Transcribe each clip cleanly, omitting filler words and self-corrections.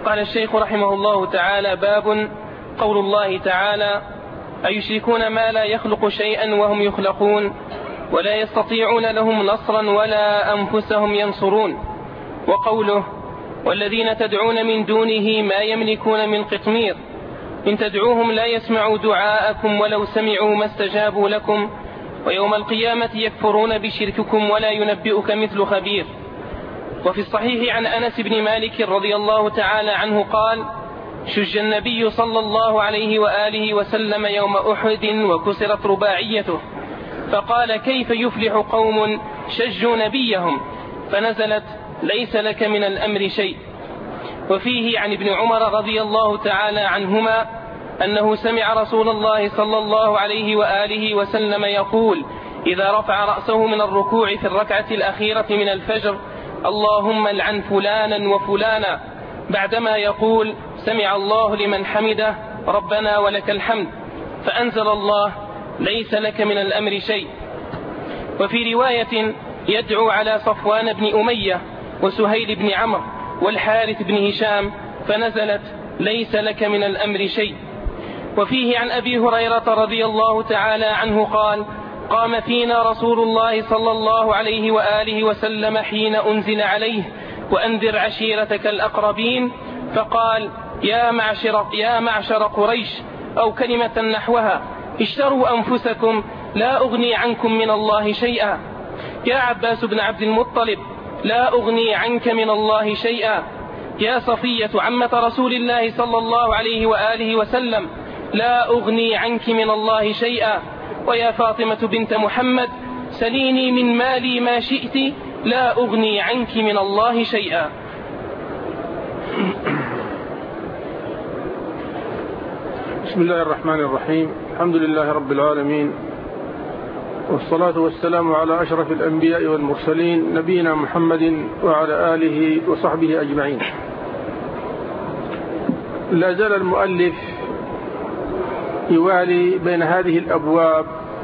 قال الشيخ رحمه الله تعالى: باب قول الله تعالى: أيشركون ما لا يخلق شيئا وهم يخلقون ولا يستطيعون لهم نصرا ولا أنفسهم ينصرون. وقوله: والذين تدعون من دونه ما يملكون من قطمير إن تدعوهم لا يسمعوا دعاءكم ولو سمعوا ما استجابوا لكم ويوم القيامة يكفرون بشرككم ولا ينبئك مثل خبير. وفي الصحيح عن أنس بن مالك رضي الله تعالى عنه قال: شج النبي صلى الله عليه وآله وسلم يوم أحد وكسرت رباعيته، فقال: كيف يفلح قوم شجوا نبيهم؟ فنزلت: ليس لك من الأمر شيء. وفيه عن ابن عمر رضي الله تعالى عنهما أنه سمع رسول الله صلى الله عليه وآله وسلم يقول إذا رفع رأسه من الركوع في الركعة الأخيرة من الفجر: اللهم العن فلانا وفلانا، بعدما يقول: سمع الله لمن حمده ربنا ولك الحمد، فأنزل الله: ليس لك من الأمر شيء. وفي رواية: يدعو على صفوان بن أمية وسهيل بن عمرو والحارث بن هشام، فنزلت: ليس لك من الأمر شيء. وفيه عن أبي هريرة رضي الله تعالى عنه قال: قام فينا رسول الله صلى الله عليه وآله وسلم حين أنزل عليه: وأنذر عشيرتك الأقربين، فقال: يا معشر قريش، أو كلمة نحوها: اشتروا أنفسكم لا أغني عنكم من الله شيئا. يا عباس بن عبد المطلب، لا أغني عنك من الله شيئا. يا صفية عمة رسول الله صلى الله عليه وآله وسلم، لا أغني عنك من الله شيئا. ويا فاطمة بنت محمد، سليني من مالي ما شئت، لا أغني عنك من الله شيئا. بسم الله الرحمن الرحيم. الحمد لله رب العالمين، والصلاة والسلام على أشرف الأنبياء والمرسلين نبينا محمد وعلى آله وصحبه أجمعين. لا زال المؤلف يوالي بين هذه الأبواب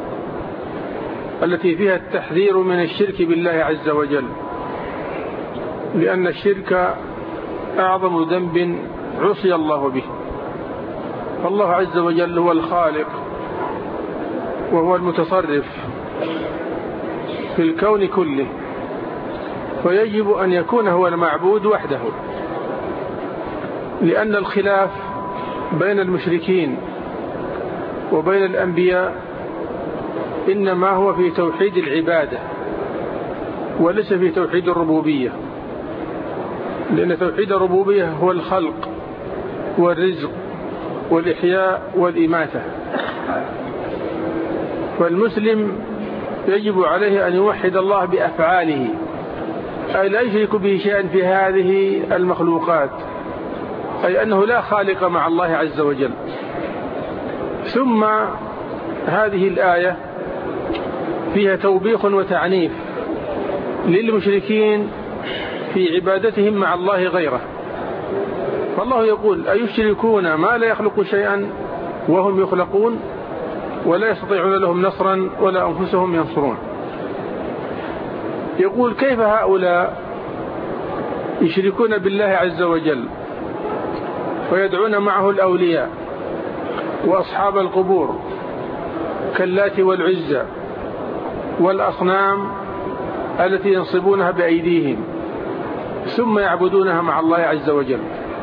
التي فيها التحذير من الشرك بالله عز وجل، لأن الشرك أعظم ذنب عصي الله به. فالله عز وجل هو الخالق وهو المتصرف في الكون كله، فيجب أن يكون هو المعبود وحده، لأن الخلاف بين المشركين وبين الأنبياء إنما هو في توحيد العبادة وليس في توحيد الربوبية، لأن توحيد الربوبية هو الخلق والرزق والإحياء والإماتة. فالمسلم يجب عليه أن يوحد الله بأفعاله، أي لا يشرك به شيئا في هذه المخلوقات، أي أنه لا خالق مع الله عز وجل. ثم هذه الآية فيها توبيخ وتعنيف للمشركين في عبادتهم مع الله غيره. فالله يقول: أيشركون ما لا يخلق شيئا وهم يخلقون ولا يستطيعون لهم نصرا ولا أنفسهم ينصرون. يقول: كيف هؤلاء يشركون بالله عز وجل ويدعون معه الأولياء وأصحاب القبور كاللات والعزى والأصنام التي ينصبونها بأيديهم ثم يعبدونها مع الله عز وجل؟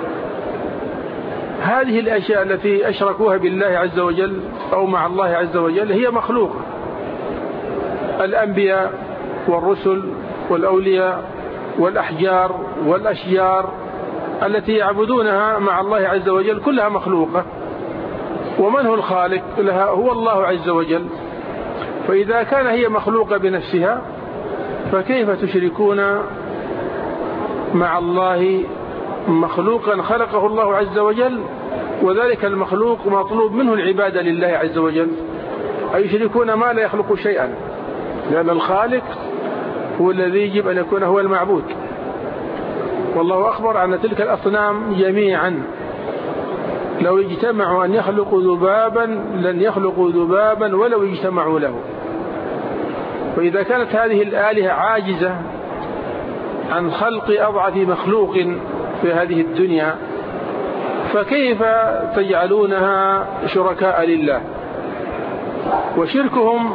هذه الأشياء التي أشركوها بالله عز وجل أو مع الله عز وجل هي مخلوقة. الأنبياء والرسل والأولياء والأحجار والأشجار التي يعبدونها مع الله عز وجل كلها مخلوقة. ومن هو الخالق لها؟ هو الله عز وجل. فإذا كان هي مخلوقة بنفسها فكيف تشركون مع الله مخلوقا خلقه الله عز وجل، وذلك المخلوق مطلوب منه العبادة لله عز وجل؟ أيشركون ما لا يخلق شيئا، لأن الخالق هو الذي يجب أن يكون هو المعبود. والله أخبر عن تلك الأصنام جميعا: لو اجتمعوا أن يخلقوا ذبابا لن يخلقوا ذبابا ولو اجتمعوا له. فإذا كانت هذه الآلهة عاجزة عن خلق أضعف مخلوق في هذه الدنيا فكيف تجعلونها شركاء لله؟ وشركهم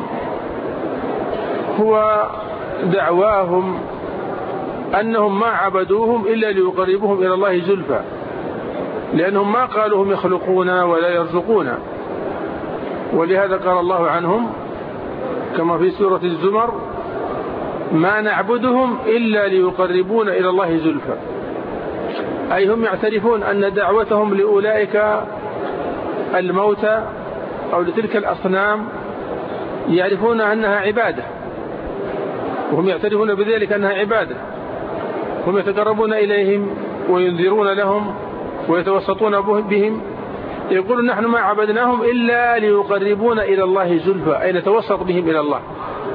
هو دعواهم أنهم ما عبدوهم إلا ليقربوهم إلى الله زلفى، لأنهم ما قالوا هم يخلقون ولا يرزقون. ولهذا قال الله عنهم كما في سورة الزمر: ما نعبدهم إلا ليقربون إلى الله زلفى، أي هم يعترفون أن دعوتهم لأولئك الموتى أو لتلك الأصنام يعرفون أنها عبادة، وهم يعترفون بذلك أنها عبادة، هم يتقربون إليهم وينذرون لهم ويتوسطون بهم، يقولون نحن ما عبدناهم إلا ليقربون إلى الله زلفى، أي نتوسط بهم إلى الله.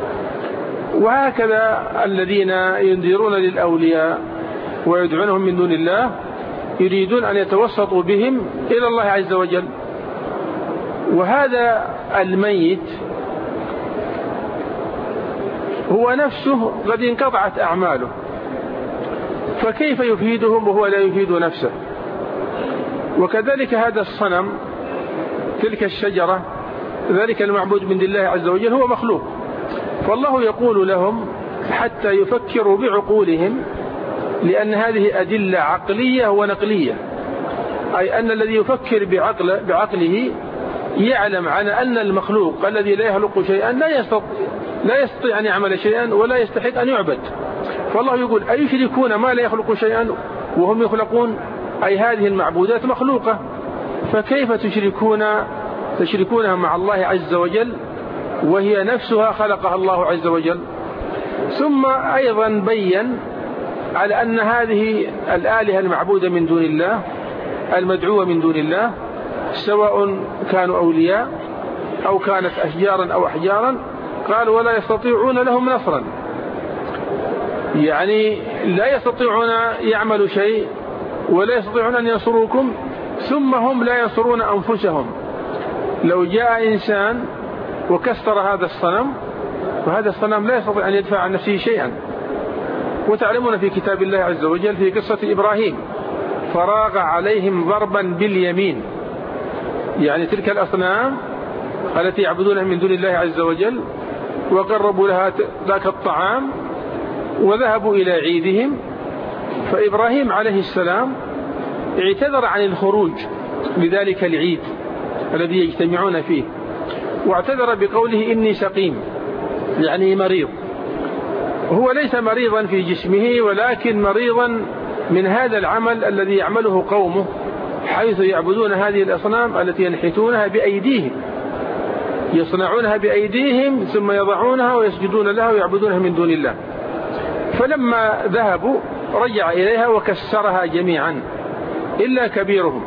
وهكذا الذين ينذرون للأولياء ويدعونهم من دون الله يريدون أن يتوسطوا بهم إلى الله عز وجل. وهذا الميت هو نفسه قد انقطعت أعماله، فكيف يفيدهم وهو لا يفيد نفسه؟ وكذلك هذا الصنم، تلك الشجرة، ذلك المعبود من الله عز وجل هو مخلوق، فالله يقول لهم حتى يفكروا بعقولهم، لأن هذه أدلة عقلية ونقلية، أي أن الذي يفكر بعقله يعلم عن أن المخلوق الذي لا يخلق شيئا لا يستطيع أن يعمل شيئا ولا يستحق أن يعبد. فالله يقول: أيشركون ما لا يخلق شيئا وهم يخلقون؟ أي هذه المعبودات مخلوقة، فكيف تشركونها مع الله عز وجل وهي نفسها خلقها الله عز وجل؟ ثم أيضا بين على أن هذه الآلهة المعبودة من دون الله، المدعوة من دون الله، سواء كانوا أولياء أو كانت أشجارا أو أحجارا، قال: ولا يستطيعون لهم نصرا، يعني لا يستطيعون يعملوا شيء ولا يستطيعون أن ينصروكم، ثم هم لا ينصرون أنفسهم. لو جاء إنسان وكسر هذا الصنم، فهذا الصنم لا يستطيع أن يدفع عن نفسه شيئا. وتعلمون في كتاب الله عز وجل في قصة إبراهيم: فراغ عليهم ضربا باليمين، يعني تلك الأصنام التي يعبدونها من دون الله عز وجل وقربوا لها ذاك الطعام وذهبوا إلى عيدهم، فإبراهيم عليه السلام اعتذر عن الخروج لذلك العيد الذي يجتمعون فيه، واعتذر بقوله: إني سقيم، يعني مريض. هو ليس مريضا في جسمه، ولكن مريضا من هذا العمل الذي يعمله قومه، حيث يعبدون هذه الأصنام التي ينحتونها بأيديهم، يصنعونها بأيديهم ثم يضعونها ويسجدون لها ويعبدونها من دون الله. فلما ذهبوا رجع إليها وكسرها جميعا إلا كبيرهم،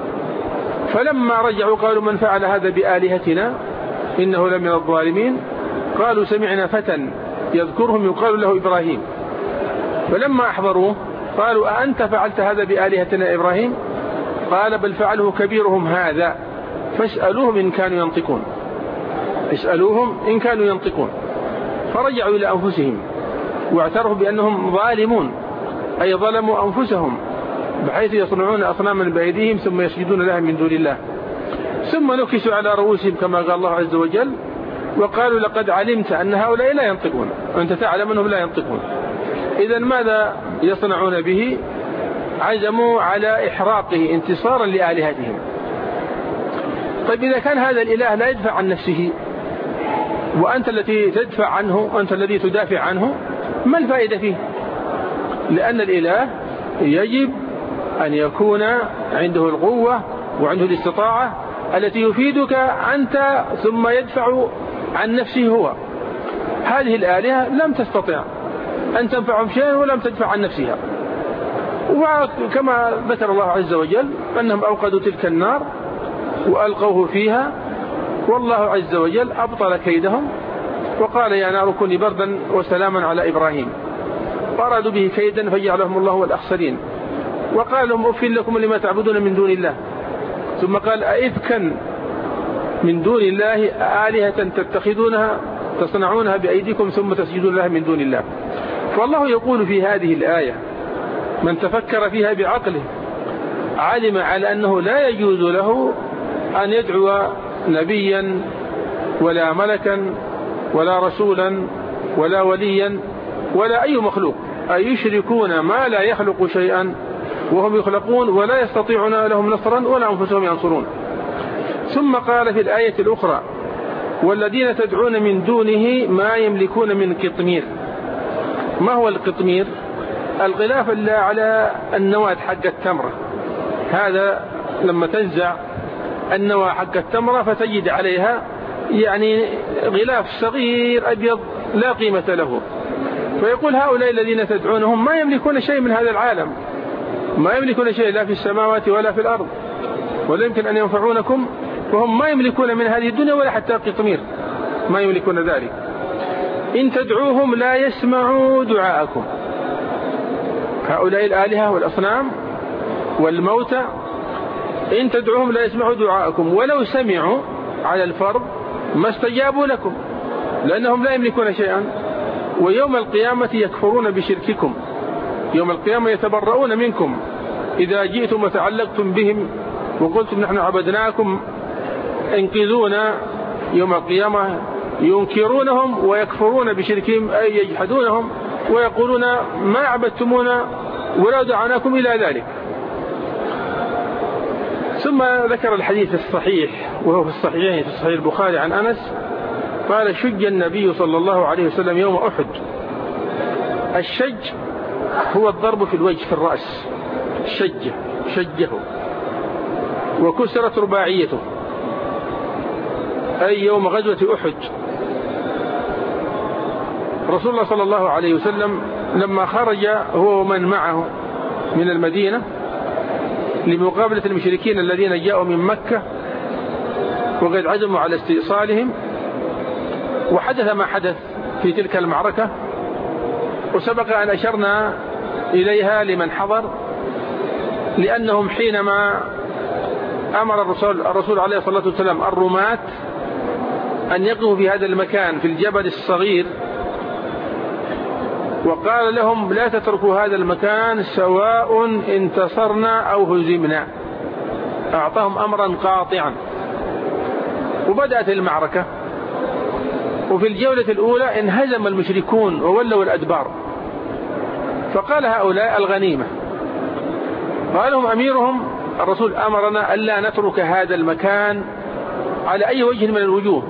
فلما رجعوا قالوا: من فعل هذا بآلهتنا إنه لمن الظالمين. قالوا: سمعنا فتى يذكرهم يقال له إبراهيم. فلما أحضروه قالوا: أأنت فعلت هذا بآلهتنا إبراهيم؟ قال: بل فعله كبيرهم هذا فاسألوهم إن كانوا ينطقون. اسألوهم إن كانوا ينطقون. فرجعوا إلى أنفسهم واعترفوا بأنهم ظالمون، أي ظلموا أنفسهم، بحيث يصنعون أصناما بأيديهم ثم يسجدون لها من دون الله. ثم نكسوا على رؤوسهم كما قال الله عز وجل وقالوا: لقد علمت أن هؤلاء لا ينطقون، وأنت تعلم أنهم لا ينطقون. إذن ماذا يصنعون به؟ عزموا على إحراقه انتصارا لآلهتهم. طيب إذا كان هذا الإله لا يدفع عن نفسه وأنت التي تدفع عنه وأنت الذي تدافع عنه، ما الفائدة فيه؟ لأن الإله يجب أن يكون عنده القوة وعنده الاستطاعة التي يفيدك أنت ثم يدفع عن نفسه هو. هذه الآلهة لم تستطع أن تنفعهم شيئا ولم تدفع عن نفسها. وكما ذكر الله عز وجل أنهم أوقدوا تلك النار وألقوه فيها، والله عز وجل أبطل كيدهم وقال: يا نار كوني بردا وسلاما على إبراهيم. وأرادوا به كيدا فجعلهم الله الأخسرين. وقال لهم: أفل لكم لما تعبدون من دون الله. ثم قال: أئفكا من دون الله آلهة تتخذونها تصنعونها بأيديكم ثم تسجدون لها من دون الله. فالله يقول في هذه الآية: من تفكر فيها بعقله علم على أنه لا يجوز له أن يدعو نبيا ولا ملكا ولا رسولا ولا وليا ولا أي مخلوق، أي يشركون ما لا يخلق شيئا وهم يخلقون ولا يستطيعون لهم نصرا ولا أنفسهم ينصرون. ثم قال في الآية الأخرى: والذين تدعون من دونه ما يملكون من قطمير. ما هو القطمير؟ الغلاف اللي على النواة حق التمرة، هذا لما تنزع النواة حق التمرة فتجد عليها يعني غلاف صغير أبيض لا قيمة له. فيقول هؤلاء الذين تدعونهم ما يملكون شيء من هذا العالم، ما يملكون شيء لا في السماوات ولا في الأرض، ولا يمكن أن ينفعونكم، وهم ما يملكون من هذه الدنيا ولا حتى قطمير، ما يملكون ذلك. إن تدعوهم لا يسمعوا دعاءكم. هؤلاء الآلهة والأصنام والموتى إن تدعوهم لا يسمعوا دعاءكم، ولو سمعوا على الفرض ما استجابوا لكم لأنهم لا يملكون شيئا. ويوم القيامة يكفرون بشرككم، يوم القيامة يتبرؤون منكم إذا جئتم وتعلقتم بهم وقلتم نحن عبدناكم انقذونا. يوم القيامة ينكرونهم ويكفرون بشركهم، أي يجحدونهم ويقولون ما عبدتمونا ولا دعاناكم إلى ذلك. ثم ذكر الحديث الصحيح وهو في الصحيحين في صحيح البخاري عن أنس قال: شج النبي صلى الله عليه وسلم يوم أحد. الشج هو الضرب في الوجه في الرأس، شجه وكسرت رباعيته، أي يوم غزوة أحد. رسول الله صلى الله عليه وسلم لما خرج هو ومن معه من المدينة لمقابلة المشركين الذين جاءوا من مكة وقد عزموا على استئصالهم، وحدث ما حدث في تلك المعركة، وسبق أن أشرنا إليها لمن حضر، لأنهم حينما أمر الرسول عليه الصلاة والسلام الرماة أن يقفوا في هذا المكان في الجبل الصغير، وقال لهم: لا تتركوا هذا المكان سواء انتصرنا أو هزمنا. أعطاهم أمرا قاطعا. وبدأت المعركة، وفي الجولة الأولى انهزم المشركون وولوا الأدبار، فقال هؤلاء الغنيمة. قال لهم أميرهم: الرسول أمرنا ألا نترك هذا المكان على أي وجه من الوجوه.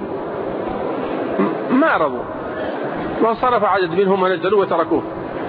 ما رضوا، وانصرف عدد منهم ونزلوا وتركوه.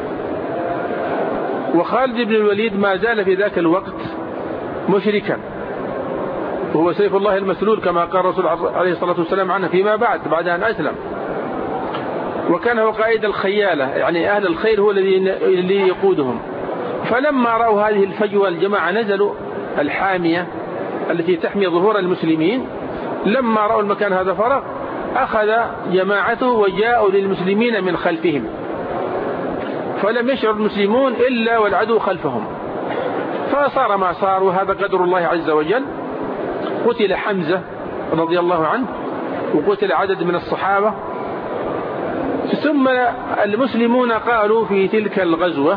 وخالد بن الوليد ما زال في ذاك الوقت مشركا، وهو سيف الله المسلول كما قال الرسول عليه الصلاة والسلام عنه فيما بعد أن أسلم. وكان هو قائد الخيالة، يعني أهل الخير هو الذي يقودهم. فلما رأوا هذه الفجوة الجماعة نزلوا الحامية التي تحمي ظهور المسلمين، لما رأوا المكان هذا فرغ أخذ جماعته وجاءوا للمسلمين من خلفهم، فلم يشعر المسلمون إلا والعدو خلفهم، فصار ما صار، وهذا قدر الله عز وجل. قتل حمزة رضي الله عنه، وقتل عدد من الصحابة. ثم المسلمون قالوا في تلك الغزوة: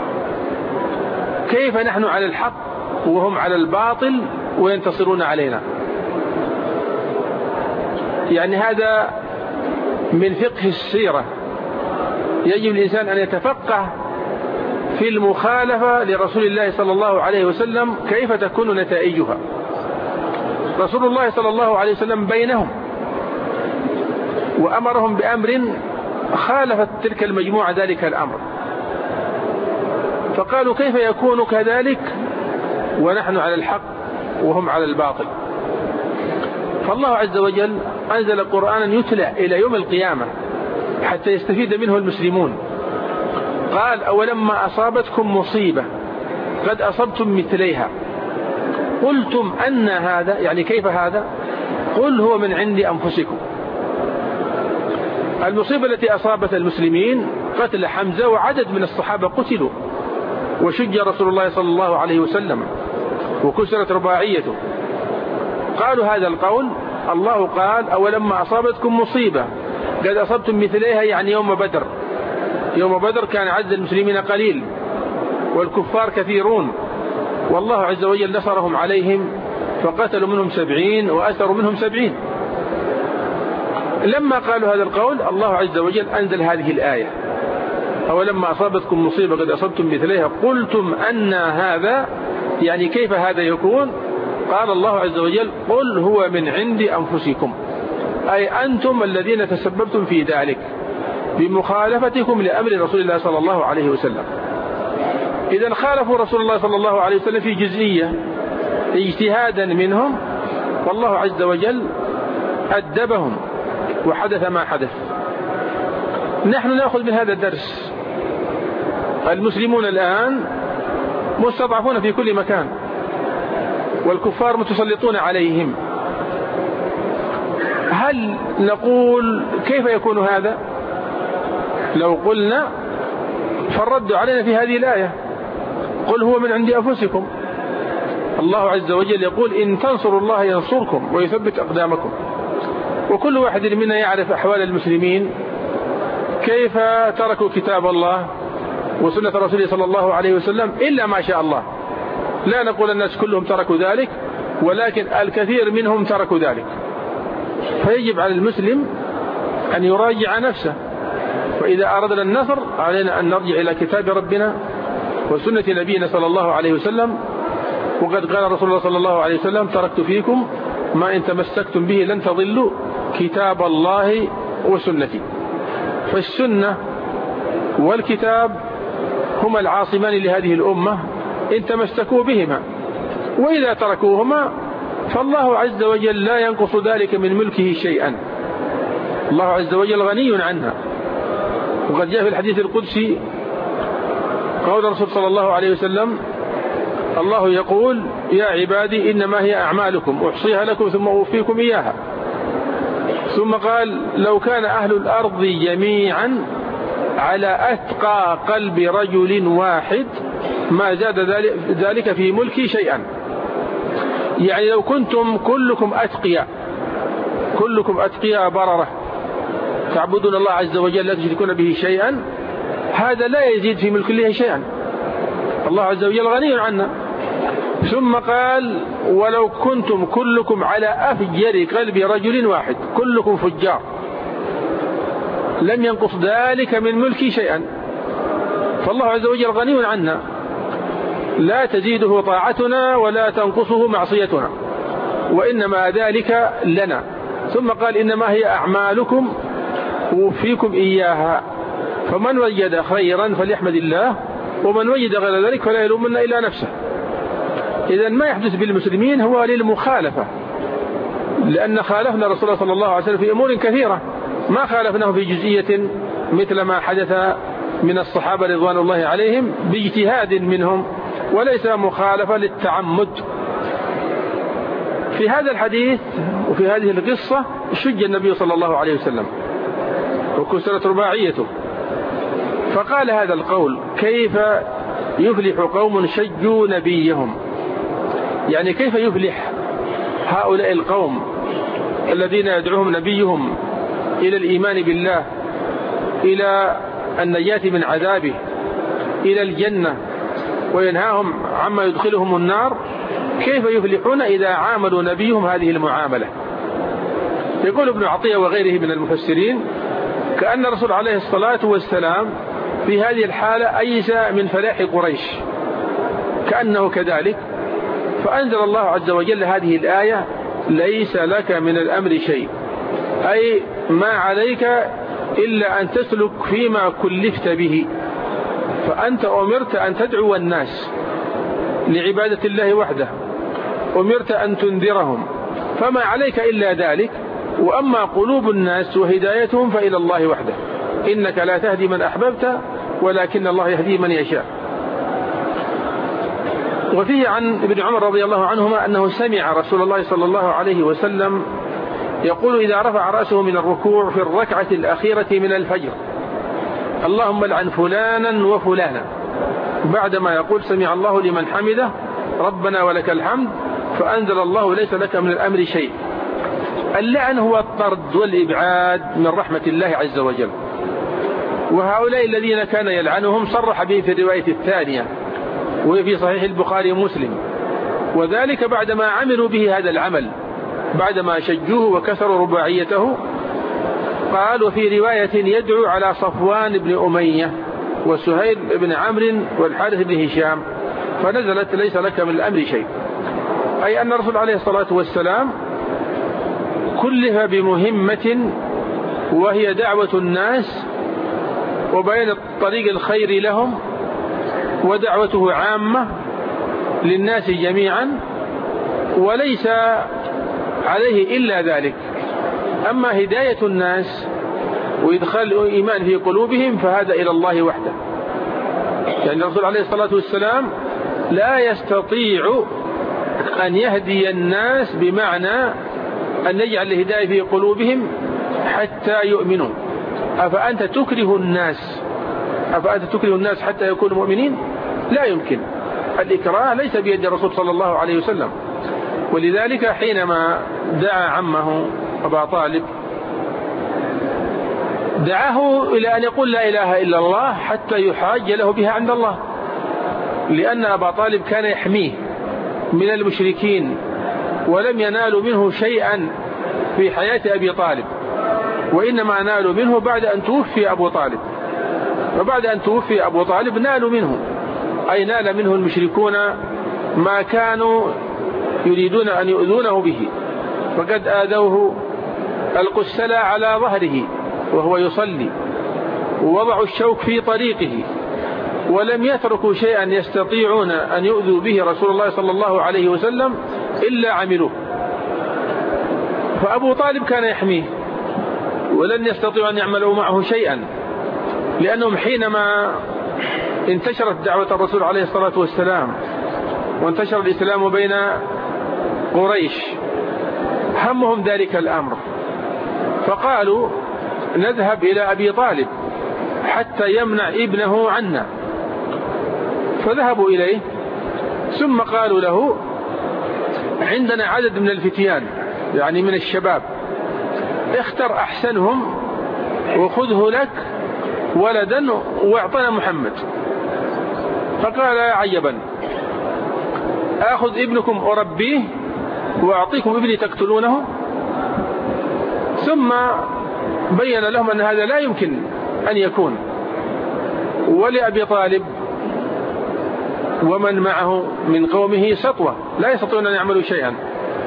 كيف نحن على الحق وهم على الباطل وينتصرون علينا؟ يعني هذا من فقه السيرة، يجب الإنسان أن يتفقه في المخالفة لرسول الله صلى الله عليه وسلم كيف تكون نتائجها. رسول الله صلى الله عليه وسلم بينهم وأمرهم بأمر خالفت تلك المجموعة ذلك الأمر، فقالوا: كيف يكون كذلك ونحن على الحق وهم على الباطل؟ فالله عز وجل أنزل قرآنا يتلى إلى يوم القيامة حتى يستفيد منه المسلمون. قال: أولما أصابتكم مصيبة قد أصبتم مثليها قلتم أن هذا، يعني كيف هذا؟ قل هو من عند أنفسكم. المصيبة التي أصابت المسلمين قتل حمزة وعدد من الصحابة قتلوا، وشج رسول الله صلى الله عليه وسلم وكسرت رباعيته. قالوا هذا القول، الله قال: أولما أصابتكم مصيبة قد أصبتم مثليها، يعني يوم بدر. يوم بدر كان عدد المسلمين قليل والكفار كثيرون، والله عز وجل نصرهم عليهم فقتلوا منهم 70 وأسروا منهم 70. لما قالوا هذا القول الله عز وجل أنزل هذه الآية: أولما أصابتكم مصيبة قد أصبتم مثليها قلتم أن هذا، يعني كيف هذا يكون؟ قال الله عز وجل: قل هو من عند أنفسكم، أي أنتم الذين تسببتم في ذلك بمخالفتكم لأمر رسول الله صلى الله عليه وسلم. إذا خالفوا رسول الله صلى الله عليه وسلم في جزئية اجتهادا منهم، والله عز وجل أدبهم وحدث ما حدث. نحن نأخذ من هذا الدرس. المسلمون الآن مستضعفون في كل مكان، والكفار متسلطون عليهم. هل نقول كيف يكون هذا؟ لو قلنا فالرد علينا في هذه الآية: قل هو من عند أنفسكم. الله عز وجل يقول: إن تنصروا الله ينصركم ويثبت أقدامكم. وكل واحد منا يعرف أحوال المسلمين، كيف تركوا كتاب الله وسنة رسوله صلى الله عليه وسلم إلا ما شاء الله. لا نقول الناس كلهم تركوا ذلك، ولكن الكثير منهم تركوا ذلك. فيجب على المسلم أن يراجع نفسه، وإذا أردنا النصر علينا أن نرجع إلى كتاب ربنا وسنة نبينا صلى الله عليه وسلم. وقد قال رسول الله صلى الله عليه وسلم: تركت فيكم ما إن تمسكتم به لن تضلوا كتاب الله وسنتي. فالسنة والكتاب هما العاصمان لهذه الأمة إن تمسكوا بهما، وإذا تركوهما فالله عز وجل لا ينقص ذلك من ملكه شيئا. الله عز وجل غني عنها. وقد جاء في الحديث القدسي قول الرسول صلى الله عليه وسلم: الله يقول: يا عبادي إنما هي أعمالكم أحصيها لكم ثم أوفيكم إياها. ثم قال: لو كان أهل الأرض جميعا على أتقى قلب رجل واحد ما زاد ذلك في ملكي شيئا. يعني لو كنتم كلكم أتقياء بررة تعبدون الله عز وجل لا تشركون به شيئا، هذا لا يزيد في ملك الله شيئا. الله عز وجل غني عنا. ثم قال: ولو كنتم كلكم على أفجر قلب رجل واحد، كلكم فجار، لم ينقص ذلك من ملكي شيئا. فالله عز وجل غني عنا، لا تزيده طاعتنا ولا تنقصه معصيتنا، وإنما ذلك لنا. ثم قال: إنما هي أعمالكم أوفيكم إياها، فمن وجد خيرا فليحمد الله، ومن وجد غير ذلك فلا يلومن إلا نفسه. إذن ما يحدث بالمسلمين هو للمخالفة، لأن خالفنا رسول الله صلى الله عليه وسلم في أمور كثيرة، ما خالفناه في جزئية مثل ما حدث من الصحابة رضوان الله عليهم باجتهاد منهم، وليس مخالفة للتعمد. في هذا الحديث وفي هذه القصة شج النبي صلى الله عليه وسلم وكسرت رباعيته، فقال هذا القول: كيف يفلح قوم شجوا نبيهم؟ يعني كيف يفلح هؤلاء القوم الذين يدعوهم نبيهم إلى الإيمان بالله، إلى النجاة من عذابه، إلى الجنة، وينهاهم عما يدخلهم النار؟ كيف يفلحون إذا عاملوا نبيهم هذه المعاملة؟ يقول ابن عطية وغيره من المفسرين: كأن الرسول عليه الصلاة والسلام في هذه الحالة أيس من فلاح قريش، كأنه كذلك. فأنزل الله عز وجل هذه الآية: ليس لك من الأمر شيء، أي ما عليك إلا أن تسلك فيما كلفت به، فأنت أمرت أن تدعو الناس لعبادة الله وحده، أمرت أن تنذرهم، فما عليك إلا ذلك. وأما قلوب الناس وهدايتهم فإلى الله وحده، إنك لا تهدي من أحببت ولكن الله يهدي من يشاء. وفيه عن ابن عمر رضي الله عنهما أنه سمع رسول الله صلى الله عليه وسلم يقول إذا رفع رأسه من الركوع في الركعة الأخيرة من الفجر: اللهم لعن فلانا وفلانا، بعدما يقول سمع الله لمن حمده ربنا ولك الحمد، فأنزل الله: ليس لك من الأمر شيء. اللعن هو الطرد والإبعاد من رحمة الله عز وجل. وهؤلاء الذين كان يلعنهم صرح به في الرواية الثانية وهي في صحيح البخاري ومسلم، وذلك بعدما عملوا به هذا العمل، بعدما شجوه وكسروا رباعيته. قال: وفي رواية يدعو على صفوان بن أمية وسهيل بن عمرو والحارث بن هشام، فنزلت: ليس لك من الأمر شيء. أي أن الرسول عليه الصلاة والسلام كلف بمهمة، وهي دعوة الناس وبيان طريق الخير لهم، ودعوته عامة للناس جميعا، وليس عليه إلا ذلك. أما هداية الناس وإدخال الإيمان في قلوبهم فهذا إلى الله وحده. يعني الرسول عليه الصلاة والسلام لا يستطيع أن يهدي الناس بمعنى أن يجعل الهداية في قلوبهم حتى يؤمنوا. أفأنت تكره الناس حتى يكونوا مؤمنين؟ لا يمكن. الإكراه ليس بيد الرسول صلى الله عليه وسلم. ولذلك حينما دعا عمه أبا طالب دعاه إلى أن يقول لا إله إلا الله حتى يحاج له بها عند الله، لأن أبا طالب كان يحميه من المشركين، ولم ينالوا منه شيئا في حياة أبي طالب، وإنما نالوا منه بعد أن توفي أبو طالب. وبعد أن توفي أبو طالب نالوا منه، أي نال منه المشركون ما كانوا يريدون أن يؤذونه به، فقد آذوه القسلة على ظهره وهو يصلي، ووضعوا الشوك في طريقه، ولم يتركوا شيئا يستطيعون أن يؤذوا به رسول الله صلى الله عليه وسلم إلا عملوه. فأبو طالب كان يحميه، ولن يستطيعوا أن يعملوا معه شيئا، لأنهم حينما انتشرت دعوة الرسول عليه الصلاة والسلام وانتشر الإسلام بين قريش همهم ذلك الأمر، فقالوا: نذهب إلى أبي طالب حتى يمنع ابنه عنا. فذهبوا إليه، ثم قالوا له: عندنا عدد من الفتيان، يعني من الشباب، اختر أحسنهم وخذه لك ولدا واعطنا محمد. فقال: عجبا، آخذ ابنكم أربيه وأعطيكم ابني تقتلونه؟ ثم بين لهم أن هذا لا يمكن أن يكون، ولأبي طالب ومن معه من قومه سطوة لا يستطيعون أن يعملوا شيئا.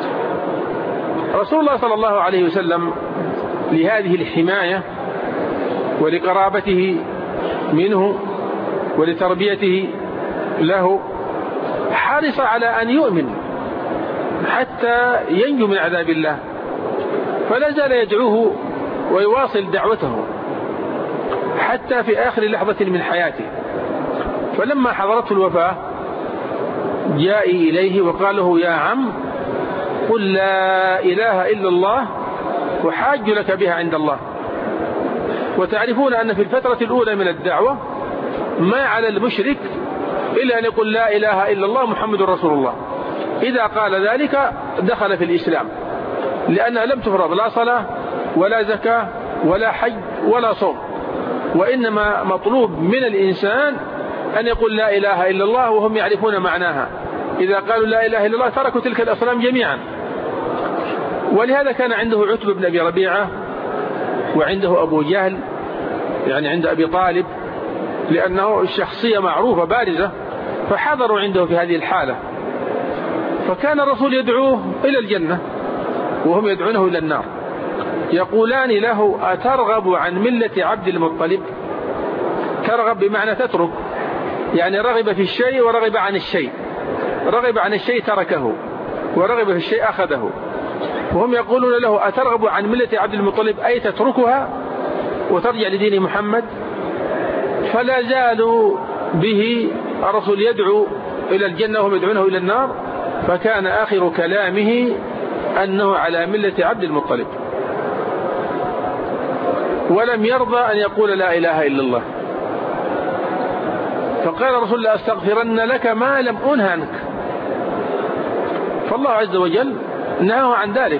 رسول الله صلى الله عليه وسلم لهذه الحماية ولقرابته منه ولتربيته له حرص على أن يؤمن حتى ينجو من عذاب الله، فلا زال يدعوه ويواصل دعوته حتى في آخر لحظة من حياته. فلما حضرته الوفاة جاء إليه وقال له: يا عم، قل لا إله إلا الله وحاج لك بها عند الله. وتعرفون أن في الفترة الأولى من الدعوة ما على المشرك إلا أن يقول لا إله إلا الله محمد رسول الله. إذا قال ذلك دخل في الإسلام، لأنها لم تفرض لا صلاة ولا زكاة ولا حج ولا صوم، وإنما مطلوب من الإنسان أن يقول لا إله إلا الله وهم يعرفون معناها. إذا قالوا لا إله إلا الله تركوا تلك الأصنام جميعا. ولهذا كان عنده عتبة بن أبي ربيعة وعنده أبو جهل، يعني عند أبي طالب، لأنه الشخصية معروفة بارزة، فحضروا عنده في هذه الحالة. فكان الرسول يدعوه إلى الجنة وهم يدعونه إلى النار. يقولان له: أترغب عن ملة عبد المطلب؟ ترغب بمعنى تترك، يعني رغب في الشيء ورغب عن الشيء، رغب عن الشيء تركه، ورغب في الشيء أخذه. وهم يقولون له: أترغب عن ملة عبد المطلب، أي تتركها وترجع لدين محمد؟ فلا زالوا به الرسول يدعو إلى الجنة وهم يدعونه إلى النار، فكان آخر كلامه أنه على ملة عبد المطلب، ولم يرضى أن يقول لا إله إلا الله. فقال الرسول: لأستغفرن لك ما لم أنه عنك. فالله عز وجل نهاه عن ذلك،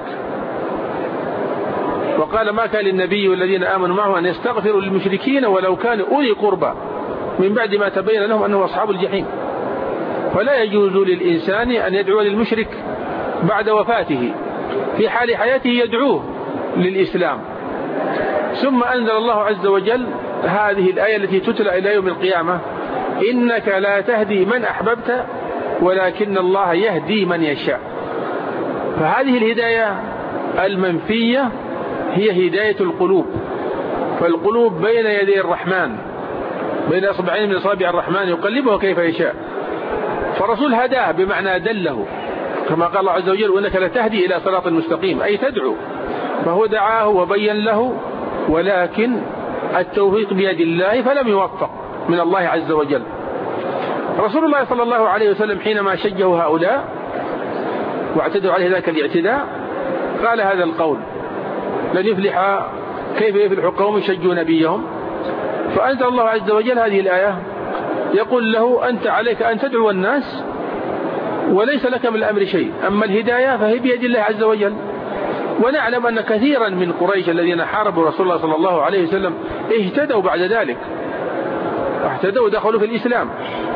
وقال: ما كان للنبي والذين آمنوا معه أن يستغفروا للمشركين ولو كانوا أولي قربى من بعد ما تبين لهم أنه أصحاب الجحيم. فلا يجوز للإنسان أن يدعو للمشرك بعد وفاته، في حال حياته يدعوه للإسلام. ثم أنزل الله عز وجل هذه الآية التي تتلى إلى يوم القيامة: إنك لا تهدي من أحببت ولكن الله يهدي من يشاء. فهذه الهداية المنفية هي هداية القلوب، فالقلوب بين يدي الرحمن، بين أصبعين من أصابع الرحمن يقلبها كيف يشاء. فالرسول هداه بمعنى دله، كما قال الله عز وجل: وإنك لتهدي إلى صراط مستقيم، أي تدعو. فهو دعاه وبين له، ولكن التوفيق بيد الله فلم يوفق من الله عز وجل. رسول الله صلى الله عليه وسلم حينما شجه هؤلاء واعتدوا عليه ذاك الاعتداء قال هذا القول: لن يفلح، كيف يفلح قوم شجوا نبيهم؟ فأنزل الله عز وجل هذه الآية يقول له: أنت عليك أن تدعو الناس وليس لك من الأمر شيء، أما الهداية فهي بيد الله عز وجل. ونعلم أن كثيرا من قريش الذين حاربوا رسول الله صلى الله عليه وسلم اهتدوا بعد ذلك، اهتدوا ودخلوا في الإسلام.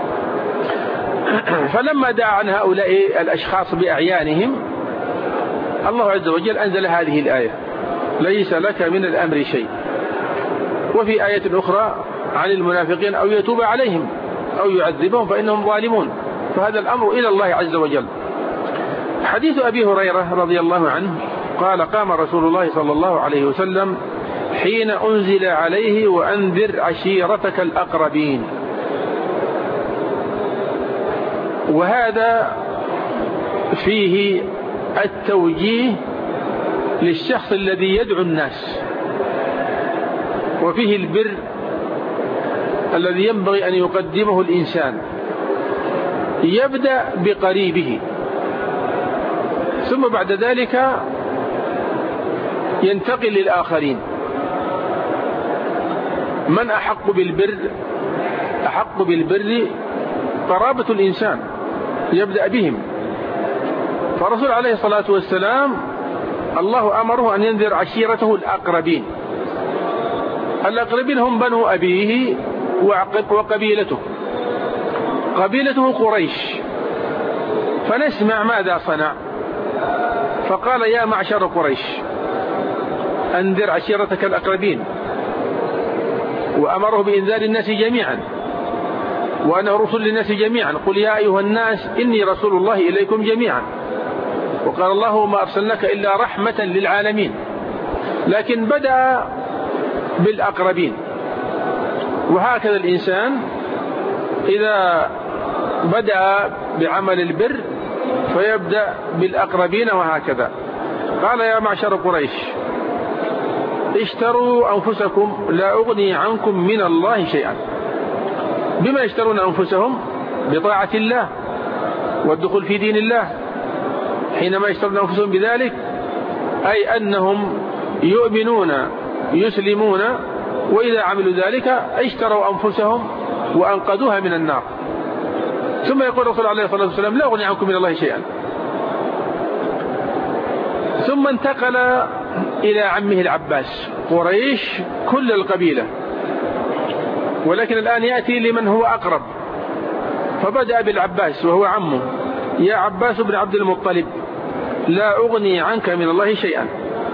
فلما دعا عن هؤلاء الأشخاص بأعيانهم الله عز وجل أنزل هذه الآية: ليس لك من الأمر شيء. وفي آية أخرى عن المنافقين: أو يتوب عليهم أو يعذبهم فإنهم ظالمون. فهذا الأمر إلى الله عز وجل. حديث أبي هريرة رضي الله عنه قال: قام رسول الله صلى الله عليه وسلم حين أنزل عليه: وأنذر عشيرتك الأقربين. وهذا فيه التوجيه للشخص الذي يدعو الناس، وفيه البر الذي ينبغي أن يقدمه الإنسان. يبدأ بقريبه، ثم بعد ذلك ينتقل للآخرين. من أحق بالبر؟ أحق بالبر قرابة الإنسان، يبدأ بهم. فالرسول عليه الصلاة والسلام الله أمره أن ينذر عشيرته الأقربين. الأقربين هم بنو أبيه وقبيلته. قبيلته قريش. فنسمع ماذا صنع. فقال: يا معشر قريش أنذر عشيرتك الأقربين، وأمره بإنذار الناس جميعا، وأنا رسول للناس جميعا. قل يا أيها الناس إني رسول الله إليكم جميعا. وقال الله: ما أرسلناك إلا رحمة للعالمين. لكن بدأ بالأقربين. وهكذا الإنسان إذا بدأ بعمل البر فيبدأ بالأقربين، وهكذا. قال: يا معشر قريش اشتروا أنفسكم لا أغني عنكم من الله شيئا. بما يشترون أنفسهم؟ بطاعة الله والدخول في دين الله. حينما يشترون أنفسهم بذلك أي أنهم يؤمنون يسلمون، وإذا عملوا ذلك اشتروا أنفسهم وأنقذوها من النار. ثم يقول الرسول عليه الصلاة والسلام: لا أغني عنكم من الله شيئا. ثم انتقل إلى عمه العباس. قريش كل القبيلة، ولكن الآن يأتي لمن هو أقرب. فبدأ بالعباس وهو عمه: يا عباس بن عبد المطلب لا أغني عنك من الله شيئا.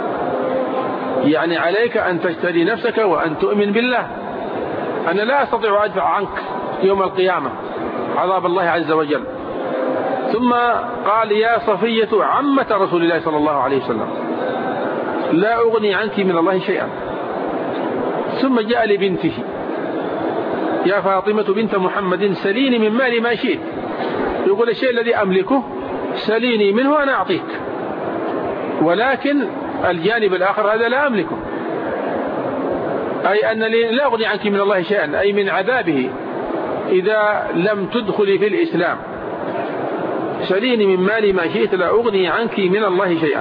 يعني عليك أن تشتري نفسك وأن تؤمن بالله. أنا لا أستطيع أدفع عنك يوم القيامة عذاب الله عز وجل. ثم قال: يا صفية عمة رسول الله صلى الله عليه وسلم لا أغني عنك من الله شيئا. ثم جاء لبنته: يا فاطمة بنت محمد سليني من مالي ما شئت. يقول: الشيء الذي أملكه سليني منه أنا أعطيك، ولكن الجانب الآخر هذا لا أملكه. أي أنني لا أغني عنك من الله شيئا، أي من عذابه إذا لم تدخلي في الإسلام. سليني من مالي ما شئت لا أغني عنك من الله شيئا.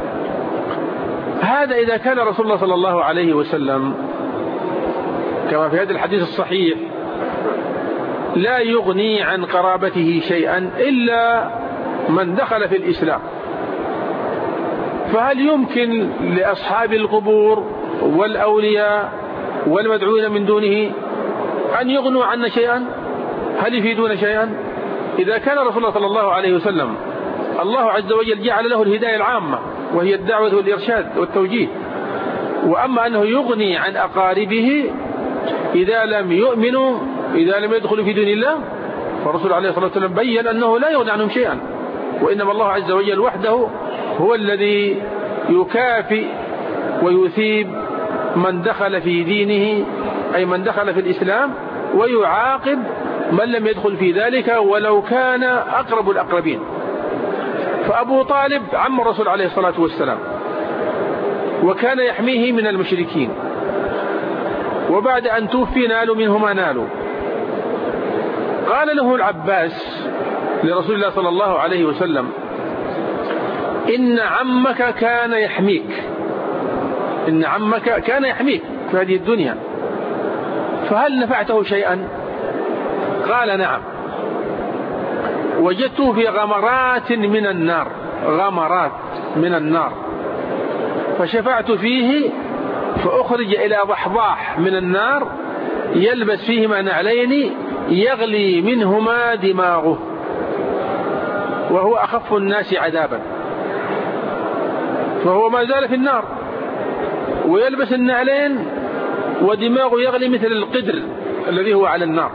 هذا إذا كان رسول الله صلى الله عليه وسلم كما في هذا الحديث الصحيح لا يغني عن قرابته شيئا إلا من دخل في الإسلام. فهل يمكن لأصحاب القبور والأولياء والمدعوين من دونه أن يغنوا عنا شيئا؟ هل يفيدون شيئا؟ إذا كان رسول الله صلى الله عليه وسلم الله عز وجل جعل له الهداية العامة وهي الدعوة والإرشاد والتوجيه، وأما أنه يغني عن أقاربه إذا لم يؤمنوا، إذا لم يدخلوا في دين الله، فالرسول عليه الصلاة والسلام بيّن أنه لا يغني عنهم شيئا، وإنما الله عز وجل وحده هو الذي يكافئ ويثيب من دخل في دينه، أي من دخل في الإسلام، ويعاقب من لم يدخل في ذلك ولو كان أقرب الأقربين. فأبو طالب عم الرسول عليه الصلاة والسلام، وكان يحميه من المشركين، وبعد أن توفي نالوا منه ما نالوا. قال له العباس لرسول الله صلى الله عليه وسلم: إن عمك كان يحميك، إن عمك كان يحميك في هذه الدنيا، فهل نفعته شيئا؟ قال: نعم، وجدته في غمرات من النار، غمرات من النار، فشفعت فيه فأخرج إلى ضحضاح من النار يلبس فيهما نعلين يغلي منهما دماغه، وهو أخف الناس عذابا، فهو ما زال في النار ويلبس النعلين ودماغه يغلي مثل القدر الذي هو على النار.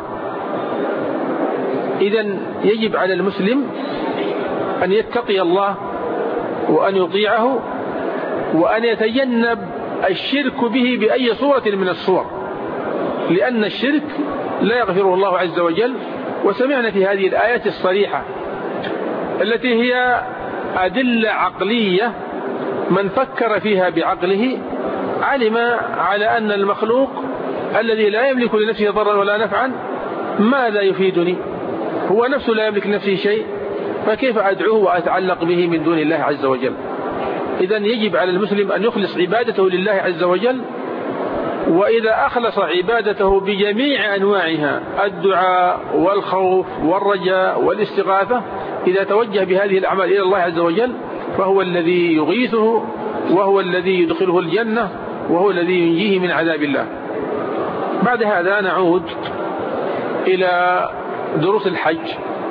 إذن يجب على المسلم أن يتقي الله وأن يطيعه وأن يتجنب الشرك به بأي صورة من الصور، لأن الشرك لا يغفره الله عز وجل. وسمعنا في هذه الآيات الصريحة التي هي أدلة عقلية، من فكر فيها بعقله علم على أن المخلوق الذي لا يملك لنفسه ضرا ولا نفعا ماذا يفيدني؟ هو نفسه لا يملك لنفسه شيء، فكيف أدعوه وأتعلق به من دون الله عز وجل؟ إذن يجب على المسلم أن يخلص عبادته لله عز وجل، وإذا أخلص عبادته بجميع أنواعها، الدعاء والخوف والرجاء والاستغاثة، إذا توجه بهذه الأعمال إلى الله عز وجل فهو الذي يغيثه، وهو الذي يدخله الجنة، وهو الذي ينجيه من عذاب الله. بعد هذا نعود إلى دروس الحج،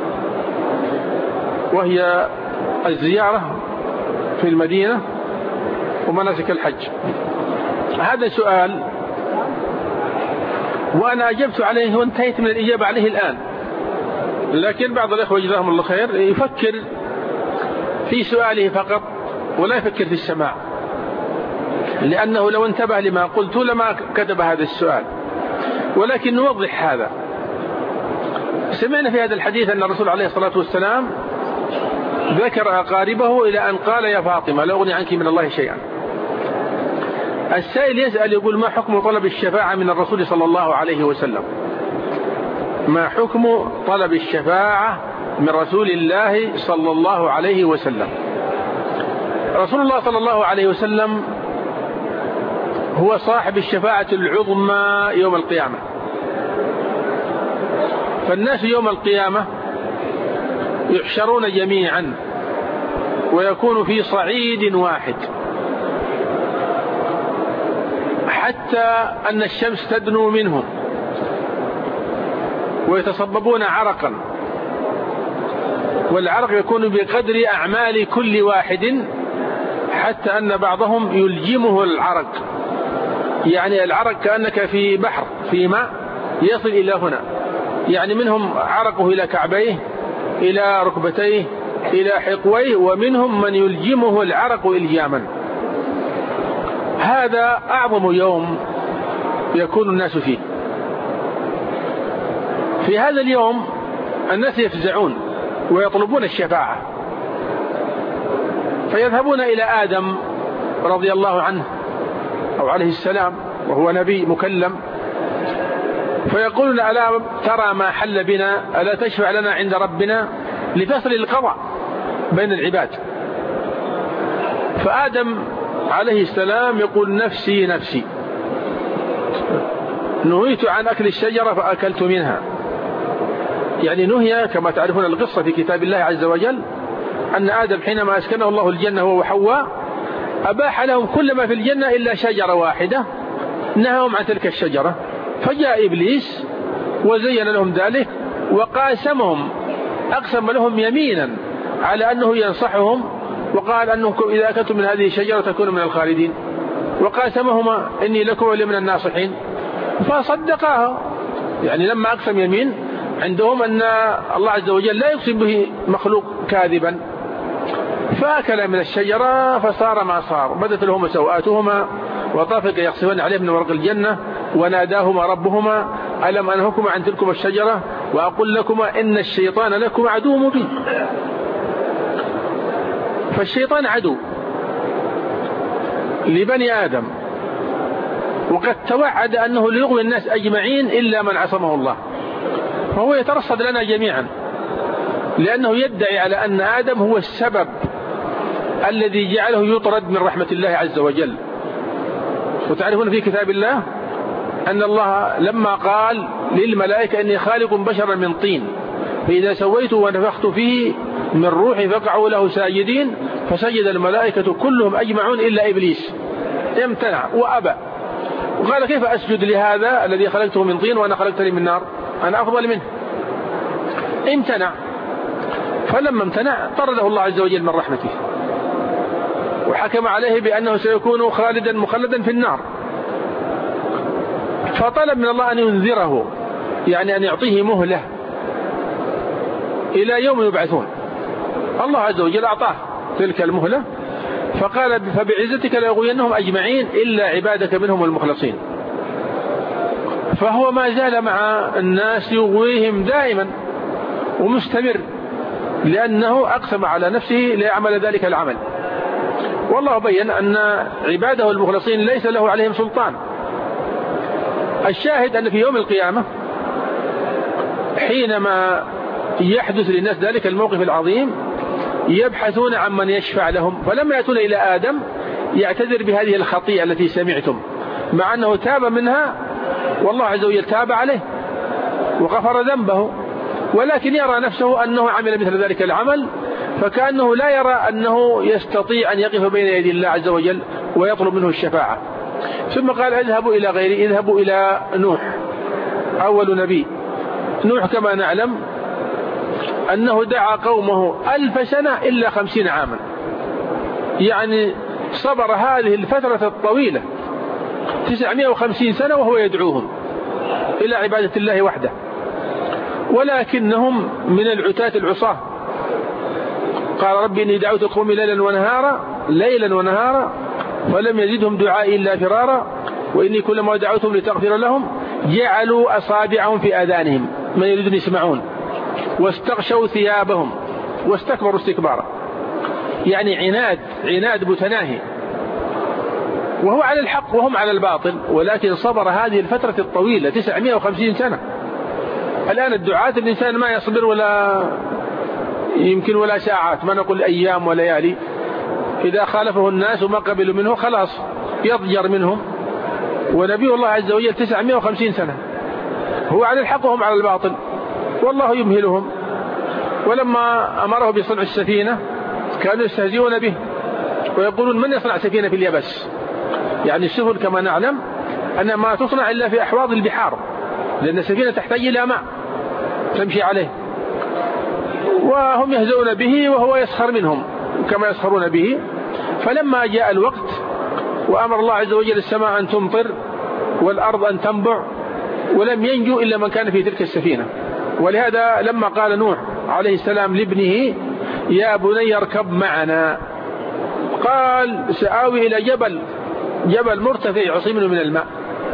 وهي الزيارة في المدينة ومناسك الحج. هذا سؤال وأنا أجبت عليه وانتهيت من الإجابة عليه الآن، لكن بعض الأخوة جزاهم الله خير يفكر في سؤاله فقط ولا يفكر في السماع، لأنه لو انتبه لما قلت لما كتب هذا السؤال. ولكن نوضح هذا. سمعنا في هذا الحديث أن الرسول عليه الصلاة والسلام ذكر أقاربه إلى أن قال: يا فاطمة لا أغني عنك من الله شيئا. السائل يسأل يقول: ما حكم طلب الشفاعة من الرسول صلى الله عليه وسلم؟ ما حكم طلب الشفاعة من رسول الله صلى الله عليه وسلم؟ رسول الله صلى الله عليه وسلم هو صاحب الشفاعة العظمى يوم القيامة، فالناس يوم القيامة يحشرون جميعا ويكون في صعيد واحد، حتى أن الشمس تدنو منهم ويتصببون عرقا، والعرق يكون بقدر أعمال كل واحد، حتى أن بعضهم يلجمه العرق، يعني العرق كأنك في بحر في ماء يصل إلى هنا، يعني منهم عرقه إلى كعبيه إلى ركبتيه إلى حقويه، ومنهم من يلجمه العرق إلجاما. هذا أعظم يوم يكون الناس فيه. في هذا اليوم الناس يفزعون ويطلبون الشفاعة، فيذهبون إلى آدم رضي الله عنه أو عليه السلام، وهو نبي مكلم، فيقولون: ألا ترى ما حل بنا؟ ألا تشفع لنا عند ربنا لفصل القضاء بين العباد؟ فآدم عليه السلام يقول: نفسي نفسي، نهيت عن أكل الشجرة فأكلت منها. يعني نهي كما تعرفون القصة في كتاب الله عز وجل أن آدم حينما أسكنه الله الجنة هو وحواء أباح لهم كل ما في الجنة إلا شجرة واحدة نهاهم عن تلك الشجرة، فجاء إبليس وزين لهم ذلك وقاسمهم أقسم لهم يمينا على أنه ينصحهم، وقال أنكم إذا أكلتم من هذه الشجرة تكونوا من الخالدين، وقاسمهما إني لكم ولمن الناصحين، فصدقاه. يعني لما أقسم يمين عندهم أن الله عز وجل لا يقسم به مخلوق كاذبا، فأكل من الشجرة فصار ما صار، بدت لهما سوآتهما وطفق يقصفان عليه من ورق الجنة، وناداهما ربهما ألم أنهكما عن تلكما الشجرة وأقول لكما إن الشيطان لكم عدو مبين. فالشيطان عدو لبني آدم، وقد توعد أنه ليغوي الناس أجمعين إلا من عصمه الله، فهو يترصد لنا جميعا، لأنه يدعي على أن آدم هو السبب الذي جعله يطرد من رحمة الله عز وجل. وتعرفون في كتاب الله أن الله لما قال للملائكة إني خالق بشرا من طين فإذا سويته ونفخت فيه من روحي فقعوا له ساجدين، فسجد الملائكة كلهم أجمعون إلا إبليس، امتنع وأبى وقال كيف أسجد لهذا الذي خلقته من طين وأنا خلقتني من نار، أنا أفضل منه، امتنع. فلما امتنع طرده الله عز وجل من رحمته، وحكم عليه بأنه سيكون خالدا مخلدا في النار، فطلب من الله أن ينذره، يعني أن يعطيه مهلة إلى يوم يبعثون. الله عز وجل أعطاه تلك المهلة، فقال فبعزتك لأغوينهم أجمعين إلا عبادك منهم المخلصين. فهو ما زال مع الناس يغويهم دائما ومستمر، لأنه أقسم على نفسه ليعمل ذلك العمل. والله بين أن عباده المخلصين ليس له عليهم سلطان. الشاهد أن في يوم القيامة حينما يحدث للناس ذلك الموقف العظيم يبحثون عن من يشفع لهم، فلما يأتون إلى آدم يعتذر بهذه الخطيئة التي سمعتم، مع أنه تاب منها والله عز وجل تاب عليه وغفر ذنبه، ولكن يرى نفسه أنه عمل مثل ذلك العمل، فكأنه لا يرى أنه يستطيع أن يقف بين يدي الله عز وجل ويطلب منه الشفاعة. ثم قال اذهبوا إلى غيري، اذهبوا إلى نوح أول نبي. نوح كما نعلم أنه دعا قومه 1000 سنة إلا 50 عاما، يعني صبر هذه الفترة الطويلة 950 سنة وهو يدعوهم إلى عبادة الله وحده، ولكنهم من العتاة العصاة. قال ربي إني دعوت قومي ليلا ونهارا فلم يزدهم دعائي إلا فرارا وإني كلما دعوتهم لتغفر لهم جعلوا أصابعهم في آذانهم من يريدون يسمعون واستغشوا ثيابهم واستكبروا استكبارا، يعني عناد متناهي، وهو على الحق وهم على الباطل، ولكن صبر هذه الفترة الطويلة 950 سنة. الآن الدعاة الإنسان ما يصبر ولا يمكن ولا ساعات، ما نقول أيام وليالي، إذا خالفه الناس وما قبلوا منه خلاص يضجر منهم. ونبي الله عز وجل 950 سنة هو على الحق وهم على الباطل، والله يمهلهم. ولما أمره بصنع السفينة كانوا يستهزئون به ويقولون من يصنع سفينة في اليبس، يعني السفن كما نعلم أن ما تصنع إلا في أحواض البحار، لأن السفينة تحتاج إلى ماء تمشي عليه، وهم يهزؤون به وهو يسخر منهم كما يسخرون به. فلما جاء الوقت وأمر الله عز وجل السماء أن تمطر والأرض أن تنبع، ولم ينجو إلا من كان في تلك السفينة. ولهذا لما قال نوح عليه السلام لابنه يا بني اركب معنا، قال سآوي إلى جبل مرتفع يعصمني من الماء.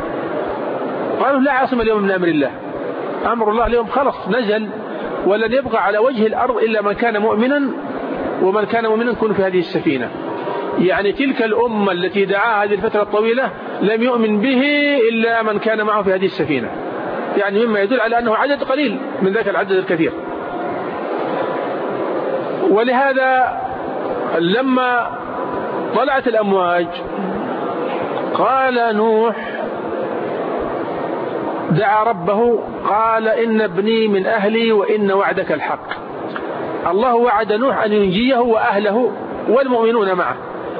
قالوا لا عاصم اليوم من أمر الله، أمر الله اليوم خلص نزل، ولن يبقى على وجه الأرض إلا من كان مؤمنا، ومن كان مؤمنا كن في هذه السفينة. يعني تلك الأمة التي دعاها هذه الفترة الطويلة لم يؤمن به إلا من كان معه في هذه السفينة، يعني مما يدل على أنه عدد قليل من ذاك العدد الكثير. ولهذا لما طلعت الأمواج قال نوح دعا ربه قال إن ابني من أهلي وإن وعدك الحق. الله وعد نوح أن ينجيه وأهله والمؤمنون معه،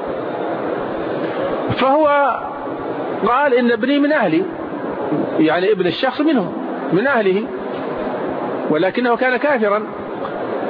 فهو قال إن ابني من أهلي، يعني ابن الشخص منهم من أهله، ولكنه كان كافرا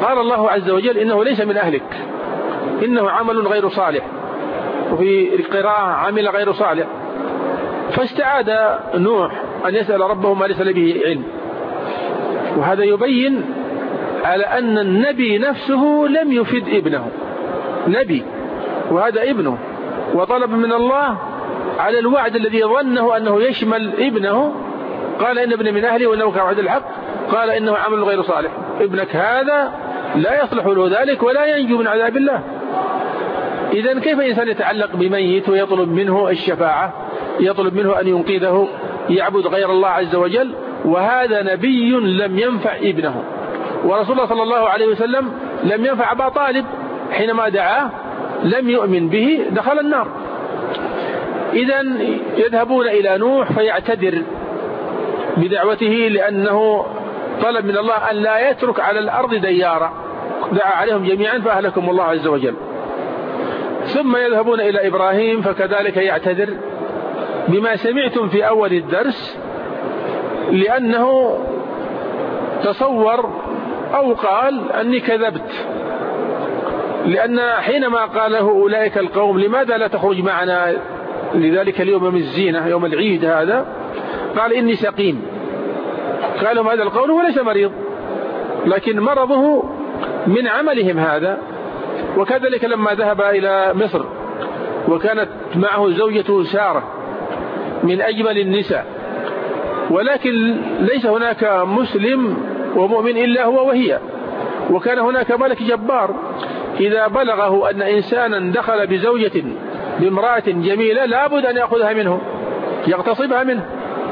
قال الله عز وجل إنه ليس من أهلك، إنه عمل غير صالح، وفي القراءة عمل غير صالح. فاستعاد نوح أن يسأل ربه ما ليس به علم. وهذا يبين على أن النبي نفسه لم يفد ابنه، نبي وهذا ابنه، وطلب من الله على الوعد الذي ظنه أنه يشمل ابنه. قال إن ابن من أهلي وإنه كوعد الحق، قال إنه عمل غير صالح، ابنك هذا لا يصلح له ذلك ولا ينجو من عذاب الله. إذن كيف إنسان يتعلق بميت ويطلب منه الشفاعة، يطلب منه أن ينقذه، يعبد غير الله عز وجل، وهذا نبي لم ينفع ابنه. ورسول الله صلى الله عليه وسلم لم ينفع أبا طالب حينما دعاه، لم يؤمن به، دخل النار. إذن يذهبون إلى نوح فيعتذر بدعوته، لأنه طلب من الله أن لا يترك على الأرض ديارا، دعا عليهم جميعا فأهلكم الله عز وجل. ثم يذهبون إلى إبراهيم فكذلك يعتذر بما سمعتم في أول الدرس، لأنه تصور أو قال أني كذبت، لأن حينما قاله أولئك القوم لماذا لا تخرج معنا لذلك اليوم من الزينة يوم العيد هذا، قال إني سقيم. قال لهم هذا القول وليس مريض، لكن مرضه من عملهم هذا. وكذلك لما ذهب إلى مصر وكانت معه زوجته سارة من أجمل النساء، ولكن ليس هناك مسلم ومؤمن إلا هو وهي، وكان هناك ملك جبار إذا بلغه أن إنسانا دخل بزوجة بامرأة جميلة لابد أن يأخذها منه، يغتصبها منه.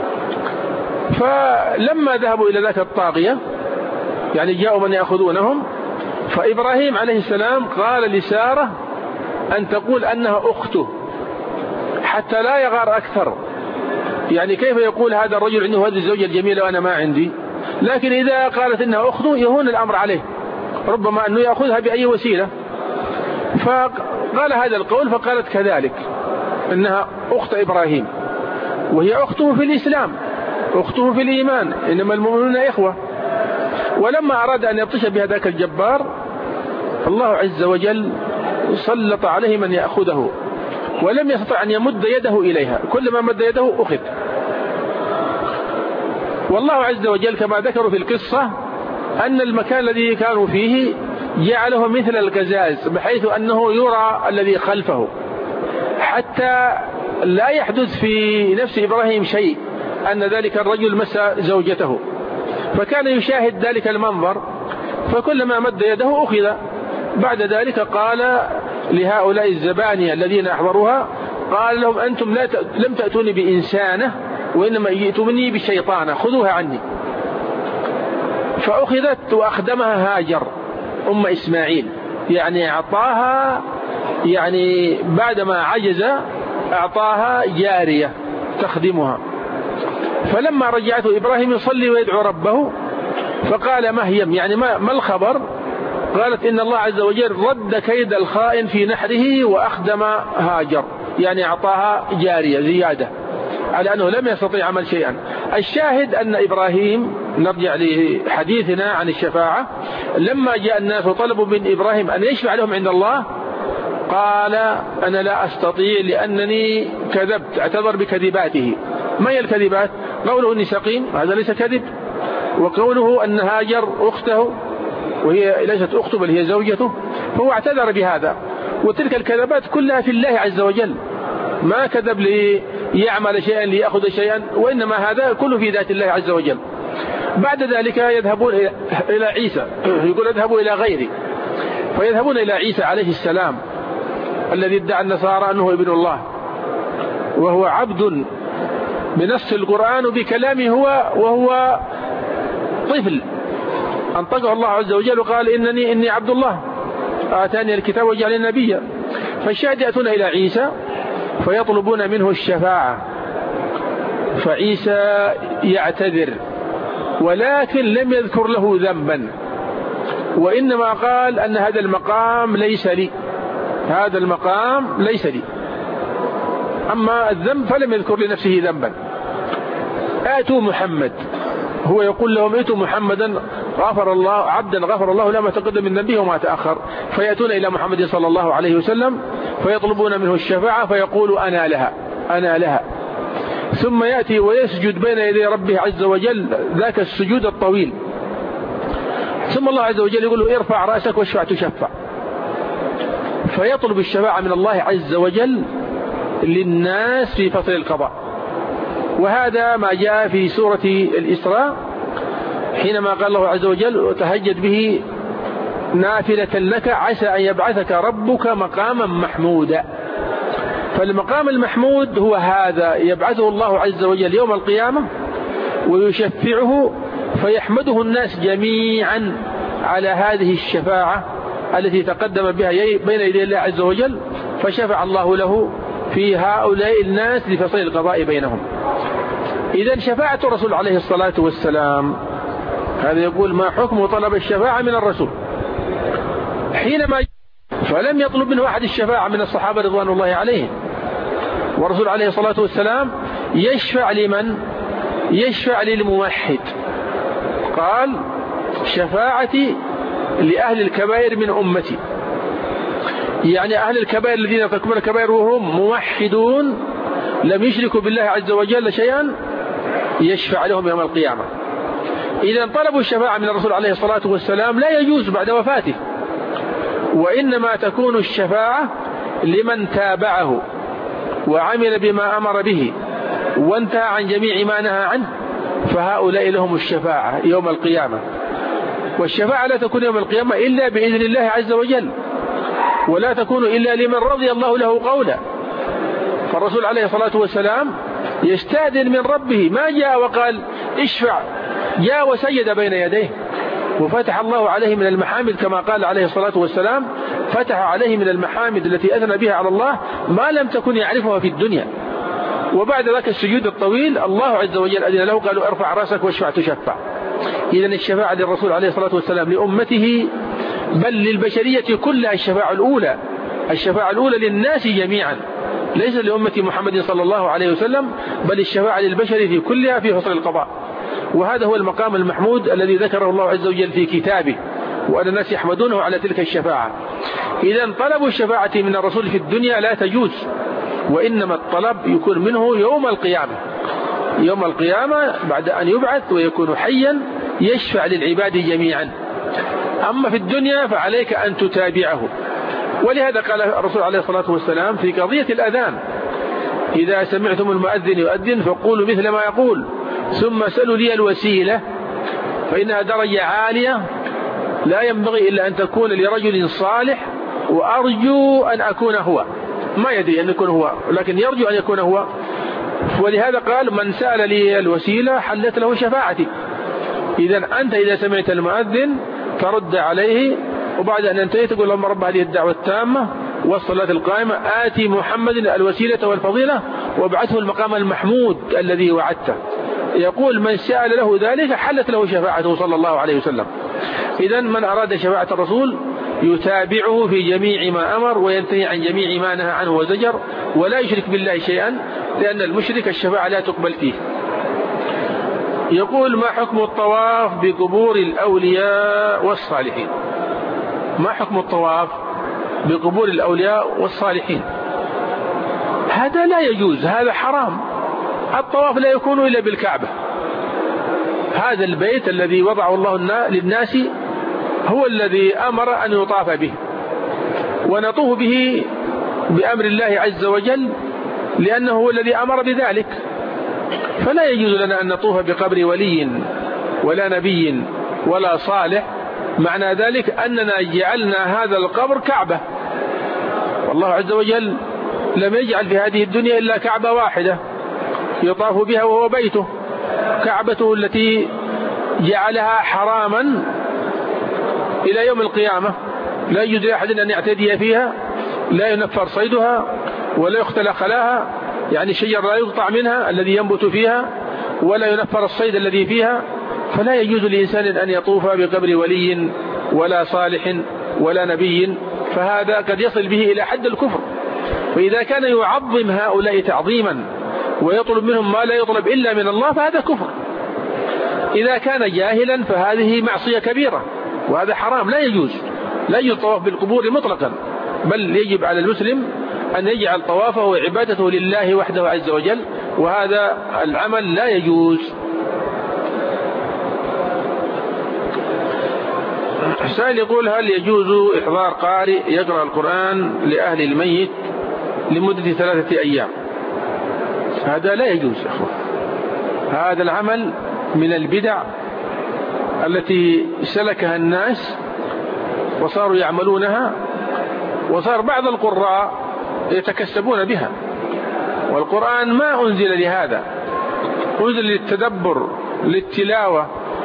فلما ذهبوا إلى ذاك الطاغية، يعني جاءوا من يأخذونهم، فإبراهيم عليه السلام قال لسارة أن تقول أنها أخته حتى لا يغار أكثر. يعني كيف يقول هذا الرجل عنده هذه الزوجة الجميلة وأنا ما عندي؟ لكن إذا قالت إنها أخته يهون الأمر عليه، ربما أنه يأخذها بأي وسيلة. فقال هذا القول، فقالت كذلك إنها أخت إبراهيم، وهي أخته في الإسلام، أخته في الإيمان، إنما المؤمنون إخوة. ولما أراد أن يبطش بهذاك الجبار، الله عز وجل سلط عليه من يأخذه، ولم يستطع أن يمد يده إليها، كلما مد يده أخذ. والله عز وجل كما ذكروا في القصة أن المكان الذي كانوا فيه جعله مثل القزاز، بحيث أنه يرى الذي خلفه، حتى لا يحدث في نفس إبراهيم شيء أن ذلك الرجل مس زوجته، فكان يشاهد ذلك المنظر، فكلما مد يده أخذ. بعد ذلك قال لهؤلاء الزبانية الذين أحضروها، قال لهم أنتم لم تأتوني بإنسانة، وإنما جئتموني بالشيطانة، خذوها عني. فأخذت وأخدمها هاجر أم إسماعيل، يعني أعطاها، يعني بعدما عجز أعطاها جارية تخدمها. فلما رجعته إبراهيم يصلي ويدعو ربه، فقال ما هي، يعني ما الخبر؟ قالت إن الله عز وجل رد كيد الخائن في نحره وأخدم هاجر، يعني أعطاها جارية زيادة على أنه لم يستطيع عمل شيئا. الشاهد أن إبراهيم، نرجع لحديثنا عن الشفاعة، لما جاء الناس وطلبوا من إبراهيم أن يشفع لهم عند الله، قال أنا لا أستطيع لأنني كذبت، اعتذر بكذباته. ما هي الكذبات؟ قوله إني سقيم، هذا ليس كذب، وقوله أن هاجر أخته وهي ليست أخته بل هي زوجته، فهو اعتذر بهذا. وتلك الكذبات كلها في الله عز وجل، ما كذب ليعمل شيئا ليأخذ شيئا، وإنما هذا كله في ذات الله عز وجل. بعد ذلك يذهبون إلى عيسى، يقول اذهبوا إلى غيري، فيذهبون إلى عيسى عليه السلام الذي ادعى النصارى أنه ابن الله، وهو عبد بنص القرآن وبكلامه هو، وهو طفل أنطقه الله عز وجل وقال إني عبد الله آتاني الكتاب وجعلني نبيا. فالشاهد يأتون إلى عيسى فيطلبون منه الشفاعة، فعيسى يعتذر، ولكن لم يذكر له ذنبا، وإنما قال أن هذا المقام ليس لي، هذا المقام ليس لي. أما الذنب فلم يذكر لنفسه ذنبا. آتوا محمد، هو يقول لهم ائتوا محمدا عبدا غفر الله له ما تقدم من ذنبه وما تأخر، فيأتون إلى محمد صلى الله عليه وسلم فيطلبون منه الشفاعة فيقول أنا لها، ثم يأتي ويسجد بين يدي ربه عز وجل ذاك السجود الطويل، ثم الله عز وجل يقول له ارفع رأسك واشفع تشفع، فيطلب الشفاعة من الله عز وجل للناس في فصل القضاء. وهذا ما جاء في سورة الإسراء حينما قال الله عز وجل وتهجد به نافلة لك عسى أن يبعثك ربك مقاما محمودا. فالمقام المحمود هو هذا، يبعثه الله عز وجل يوم القيامة ويشفعه فيحمده الناس جميعا على هذه الشفاعة التي تقدم بها بين يدي الله عز وجل، فشفع الله له في هؤلاء الناس لفصل القضاء بينهم. إذن شفاعة الرسول عليه الصلاة والسلام، هذا يقول ما حكم طلب الشفاعة من الرسول حينما فلم يطلب منه أحد الشفاعة من الصحابة رضوان الله عليهم، والرسول عليه الصلاة والسلام يشفع لمن؟ يشفع للموحد. قال شفاعتي لأهل الكبائر من أمتي، يعني أهل الكبائر الذين يرتكبون الكبائر وهم موحدون لم يشركوا بالله عز وجل شيئا، يشفع لهم يوم القيامة. إذا طلبوا الشفاعة من الرسول عليه الصلاة والسلام لا يجوز بعد وفاته، وإنما تكون الشفاعة لمن تابعه وعمل بما أمر به وانتهى عن جميع ما نهى عنه، فهؤلاء لهم الشفاعة يوم القيامة. والشفاعة لا تكون يوم القيامة إلا بإذن الله عز وجل، ولا تكون إلا لمن رضي الله له قولا. فالرسول عليه الصلاة والسلام يستأذن من ربه، ما جاء وقال اشفع، جاء وسجد بين يديه وفتح الله عليه من المحامد كما قال عليه الصلاة والسلام، فتح عليه من المحامد التي أثنى بها على الله ما لم تكن يعرفها في الدنيا. وبعد ذلك السجود الطويل الله عز وجل أذن له قالوا ارفع رأسك واشفع تشفع. إذن الشفاعة للرسول عليه الصلاة والسلام لأمته بل للبشرية كلها الشفاعة الأولى للناس جميعا، ليس لأمة محمد صلى الله عليه وسلم، بل الشفاعة للبشر في كلها في فصل القضاء. وهذا هو المقام المحمود الذي ذكره الله عز وجل في كتابه، وأن الناس يحمدونه على تلك الشفاعة. إذن طلب الشفاعة من الرسول في الدنيا لا تجوز، وإنما الطلب يكون منه يوم القيامة بعد أن يبعث ويكون حيا يشفع للعباد جميعا. أما في الدنيا فعليك أن تتابعه. ولهذا قال الرسول عليه الصلاة والسلام في قضية الأذان إذا سمعتم المؤذن يؤذن فقولوا مثل ما يقول ثم سلوا لي الوسيلة فإنها درجة عالية لا ينبغي إلا أن تكون لرجل صالح وأرجو أن أكون هو، ما يدري أن يكون هو لكن يرجو أن يكون هو. ولهذا قال من سأل لي الوسيلة حلت له شفاعتي. إذن أنت إذا سمعت المؤذن ترد عليه، وبعد أن انتهي تقول اللهم رب هذه الدعوة التامة والصلاة القائمة آتي محمد الوسيلة والفضيلة وابعثه المقام المحمود الذي وعدته. يقول من سأل له ذلك حلت له شفاعته صلى الله عليه وسلم. إذن من أراد شفاعة الرسول يتابعه في جميع ما أمر وينتهي عن جميع ما نهى عنه وزجر، ولا يشرك بالله شيئا، لأن المشرك الشفاعة لا تقبل فيه. يقول ما حكم الطواف بقبور الأولياء والصالحين؟ ما حكم الطواف بقبور الأولياء والصالحين؟ هذا لا يجوز، هذا حرام. الطواف لا يكون إلا بالكعبة، هذا البيت الذي وضعه الله للناس هو الذي أمر أن يطاف به، ونطوف به بأمر الله عز وجل لأنه هو الذي أمر بذلك. فلا يجوز لنا أن نطوف بقبر ولي ولا نبي ولا صالح، معنى ذلك أننا جعلنا هذا القبر كعبة، والله عز وجل لم يجعل في هذه الدنيا إلا كعبة واحدة يطاف بها وهو بيته، كعبته التي جعلها حراما إلى يوم القيامة، لا يجوز لأحد أن يعتدي فيها، لا ينفر صيدها ولا يختل خلاها، يعني الشجر لا يقطع منها الذي ينبت فيها ولا ينفر الصيد الذي فيها. فلا يجوز لإنسان أن يطوف بقبر ولي ولا صالح ولا نبي، فهذا قد يصل به إلى حد الكفر. فإذا كان يعظم هؤلاء تعظيما ويطلب منهم ما لا يطلب إلا من الله فهذا كفر. إذا كان جاهلا فهذه معصية كبيرة وهذا حرام، لا يجوز الطواف بالقبور مطلقا، بل يجب على المسلم أن يجعل طوافه وعبادته لله وحده عز وجل، وهذا العمل لا يجوز. سائل يقول: هل يجوز إحضار قارئ يقرأ القرآن لأهل الميت لمدة 3 أيام؟ هذا لا يجوز يا أخوة، هذا العمل من البدع التي سلكها الناس وصاروا يعملونها، وصار بعض القراء يتكسبون بها، والقرآن ما أنزل لهذا، أنزل للتدبر للتلاوة،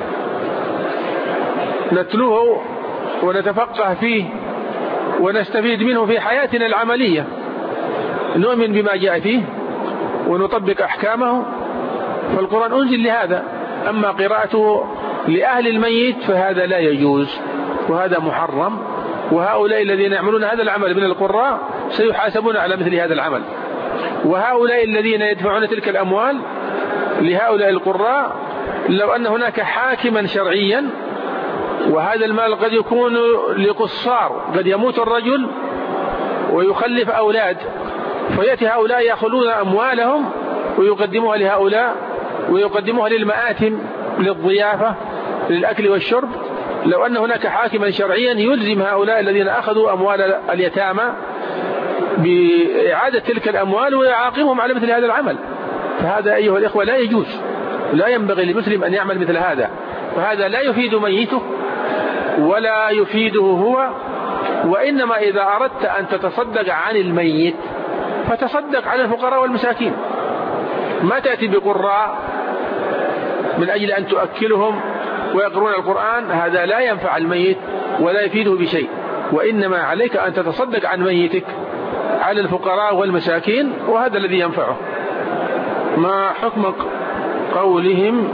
نتلوه ونتفقه فيه ونستفيد منه في حياتنا العملية، نؤمن بما جاء فيه ونطبق أحكامه، فالقرآن أنزل لهذا. أما قراءته لأهل الميت فهذا لا يجوز وهذا محرم، وهؤلاء الذين يعملون هذا العمل من القراء سيحاسبون على مثل هذا العمل، وهؤلاء الذين يدفعون تلك الأموال لهؤلاء القراء لو أن هناك حاكما شرعيا، وهذا المال قد يكون لقصار، قد يموت الرجل ويخلف أولاد، فيأتي هؤلاء يأخذون أموالهم ويقدموها لهؤلاء ويقدموها للمآتم للضيافة للأكل والشرب. لو أن هناك حاكما شرعيا يلزم هؤلاء الذين أخذوا أموال اليتامى بإعادة تلك الأموال ويعاقبهم على مثل هذا العمل، فهذا أيها الإخوة لا يجوز، لا ينبغي للمسلم أن يعمل مثل هذا، فهذا لا يفيد ميته ولا يفيده هو. وإنما إذا أردت أن تتصدق عن الميت فتصدق على الفقراء والمساكين، ما تأتي بقراء من أجل أن تؤكلهم ويقرؤون القرآن، هذا لا ينفع الميت ولا يفيده بشيء، وإنما عليك أن تتصدق عن ميتك على الفقراء والمساكين، وهذا الذي ينفعه. ما حكم قولهم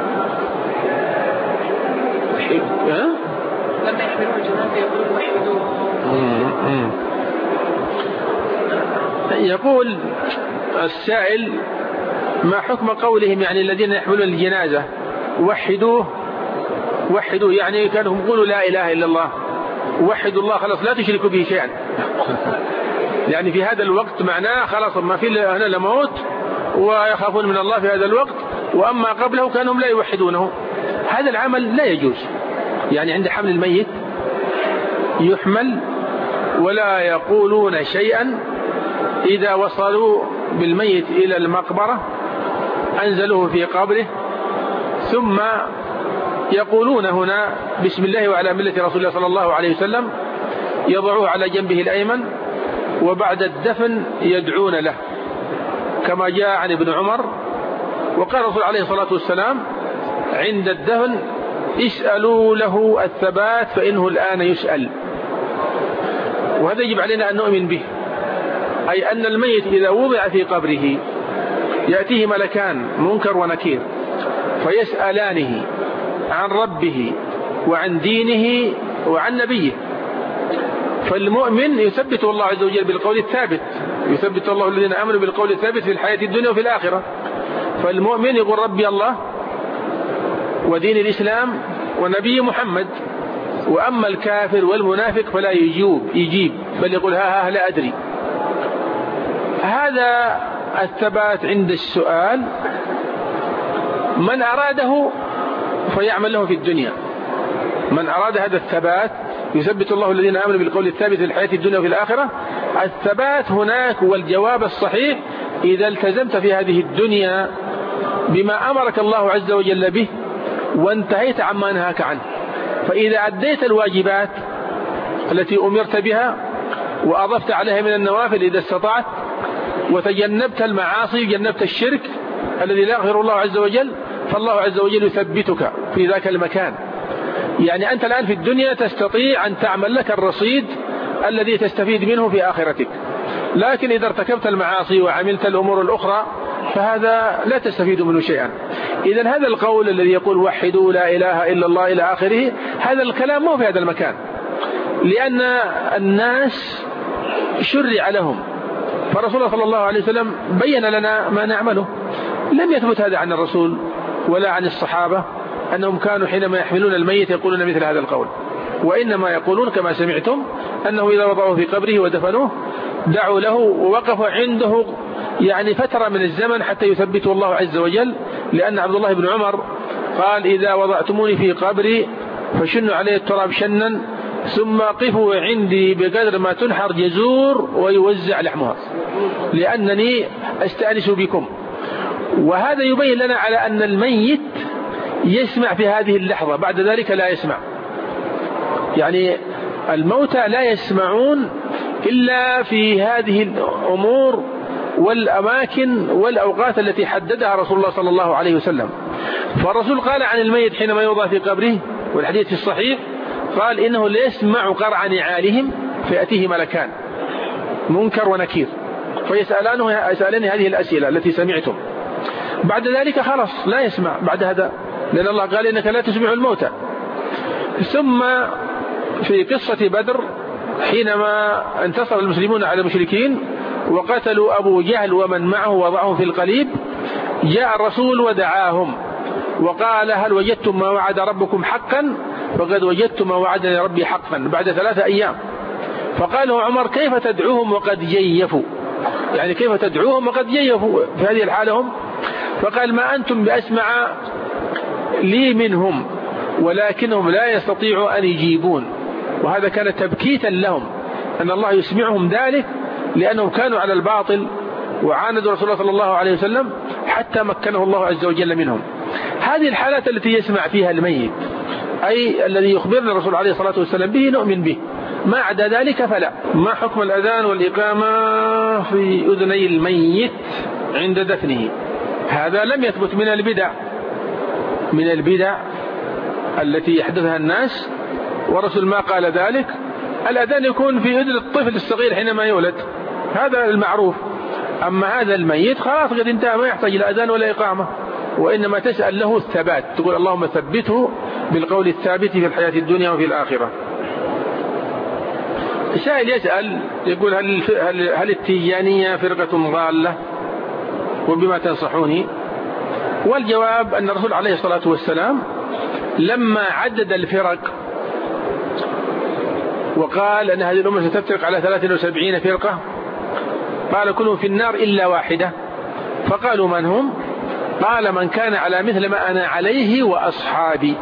لما يحملون الجنازة يقولون وحدوه؟ يقول السائل: ما حكم قولهم يعني الذين يحملون الجنازة وحدوه يعني كانوا يقولوا لا إله إلا الله، وحدوا الله خلاص لا تشركوا به شيئا، يعني في هذا الوقت معناه خلاص ما في هنا لموت ويخافون من الله في هذا الوقت، وأما قبله كانوا لا يوحدونه. هذا العمل لا يجوز، يعني عند حمل الميت يحمل ولا يقولون شيئا، إذا وصلوا بالميت إلى المقبرة أنزلوه في قبره، ثم يقولون هنا بسم الله وعلى ملة رسول الله صلى الله عليه وسلم، يضعوه على جنبه الأيمن، وبعد الدفن يدعون له كما جاء عن ابن عمر. وقال الرسول عليه الصلاة والسلام عند الدفن: اسألوا له الثبات فإنه الآن يسأل. وهذا يجب علينا أن نؤمن به، أي أن الميت إذا وضع في قبره يأتيه ملكان منكر ونكير فيسألانه عن ربه وعن دينه وعن نبيه، فالمؤمن يثبت الله عز وجل بالقول الثابت، يثبت الله الذين آمنوا بالقول الثابت في الحياة الدنيا وفي الآخرة. فالمؤمن يقول ربي الله ودين الإسلام ونبي محمد، وأما الكافر والمنافق فلا يجيب بل يقول ها لا أدري. هذا الثبات عند السؤال من أراده فيعمل له في الدنيا، من أراد هذا الثبات يثبت الله الذين آمنوا بالقول الثابت في الحياة الدنيا وفي الآخرة. الثبات هناك، والجواب الصحيح إذا التزمت في هذه الدنيا بما أمرك الله عز وجل به وانتهيت عما نهاك عنه، فإذا أديت الواجبات التي أمرت بها وأضفت عليها من النوافل إذا استطعت، وتجنبت المعاصي وجنبت الشرك الذي لا يغفر الله عز وجل، فالله عز وجل يثبتك في ذاك المكان. يعني أنت الآن في الدنيا تستطيع أن تعمل لك الرصيد الذي تستفيد منه في آخرتك، لكن إذا ارتكبت المعاصي وعملت الأمور الأخرى فهذا لا تستفيد منه شيئا. إذن هذا القول الذي يقول وحدوا لا إله إلا الله إلى آخره، هذا الكلام مو في هذا المكان، لأن الناس شرع لهم، فرسول الله صلى الله عليه وسلم بين لنا ما نعمله. لم يثبت هذا عن الرسول ولا عن الصحابة أنهم كانوا حينما يحملون الميت يقولون مثل هذا القول، وإنما يقولون كما سمعتم أنه إذا وضعوه في قبره ودفنوه دعوا له ووقفوا عنده يعني فترة من الزمن حتى يثبته الله عز وجل، لأن عبد الله بن عمر قال إذا وضعتموني في قبري فشنوا عليه التراب شنا ثم قفوا عندي بقدر ما تنحر جزور ويوزع لحمها لأنني أستأنس بكم. وهذا يبين لنا على أن الميت يسمع في هذه اللحظة، بعد ذلك لا يسمع. يعني الموتى لا يسمعون إلا في هذه الأمور والأماكن والأوقات التي حددها رسول الله صلى الله عليه وسلم. فالرسول قال عن الميت حينما يوضع في قبره، والحديث الصحيح قال إنه لا يسمع قرع نعالهم فيأتيه ملكان منكر ونكير فيسألني هذه الأسئلة التي سمعتم. بعد ذلك خلاص لا يسمع بعد هذا، لأن الله قال إنك لا تسمع الموتى. ثم في قصة بدر حينما انتصر المسلمون على المشركين وقتلوا أبو جهل ومن معه وضعهم في القليب، جاء الرسول ودعاهم وقال هل وجدتم ما وعد ربكم حقا؟ فقد وجدتم ما وعدني ربي حقا بعد 3 أيام. فقال له عمر كيف تدعوهم وقد جيفوا؟ يعني كيف تدعوهم وقد جيفوا في هذه الحالة هم؟ فقال ما أنتم بأسمع لي منهم ولكنهم لا يستطيعوا أن يجيبون. وهذا كان تبكيتا لهم أن الله يسمعهم ذلك، لأنهم كانوا على الباطل وعاندوا رسول الله صلى الله عليه وسلم حتى مكنه الله عز وجل منهم. هذه الحالات التي يسمع فيها الميت، أي الذي يخبرنا الرسول عليه الصلاة والسلام به نؤمن به، ما عدا ذلك فلا. ما حكم الأذان والإقامة في أذني الميت عند دفنه؟ هذا لم يثبت من البدع التي يحدثها الناس، ورسول ما قال ذلك. الأذان يكون في أذن الطفل الصغير حينما يولد، هذا المعروف. أما هذا الميت خلاص قد انتهى، ما يحتاج إلى أذان ولا إقامة، وإنما تسأل له الثبات، تقول اللهم ثبته بالقول الثابت في الحياة الدنيا وفي الآخرة. سائل يسأل يقول هل التيجانية فرقة ضالة وبما تنصحوني؟ والجواب أن الرسول عليه الصلاة والسلام لما عدد الفرق وقال أن هذه الأمة ستفترق على 73 فرقة، قال كلهم في النار إلا واحدة. فقالوا من هم؟ قال من كان على مثل ما أنا عليه وأصحابي،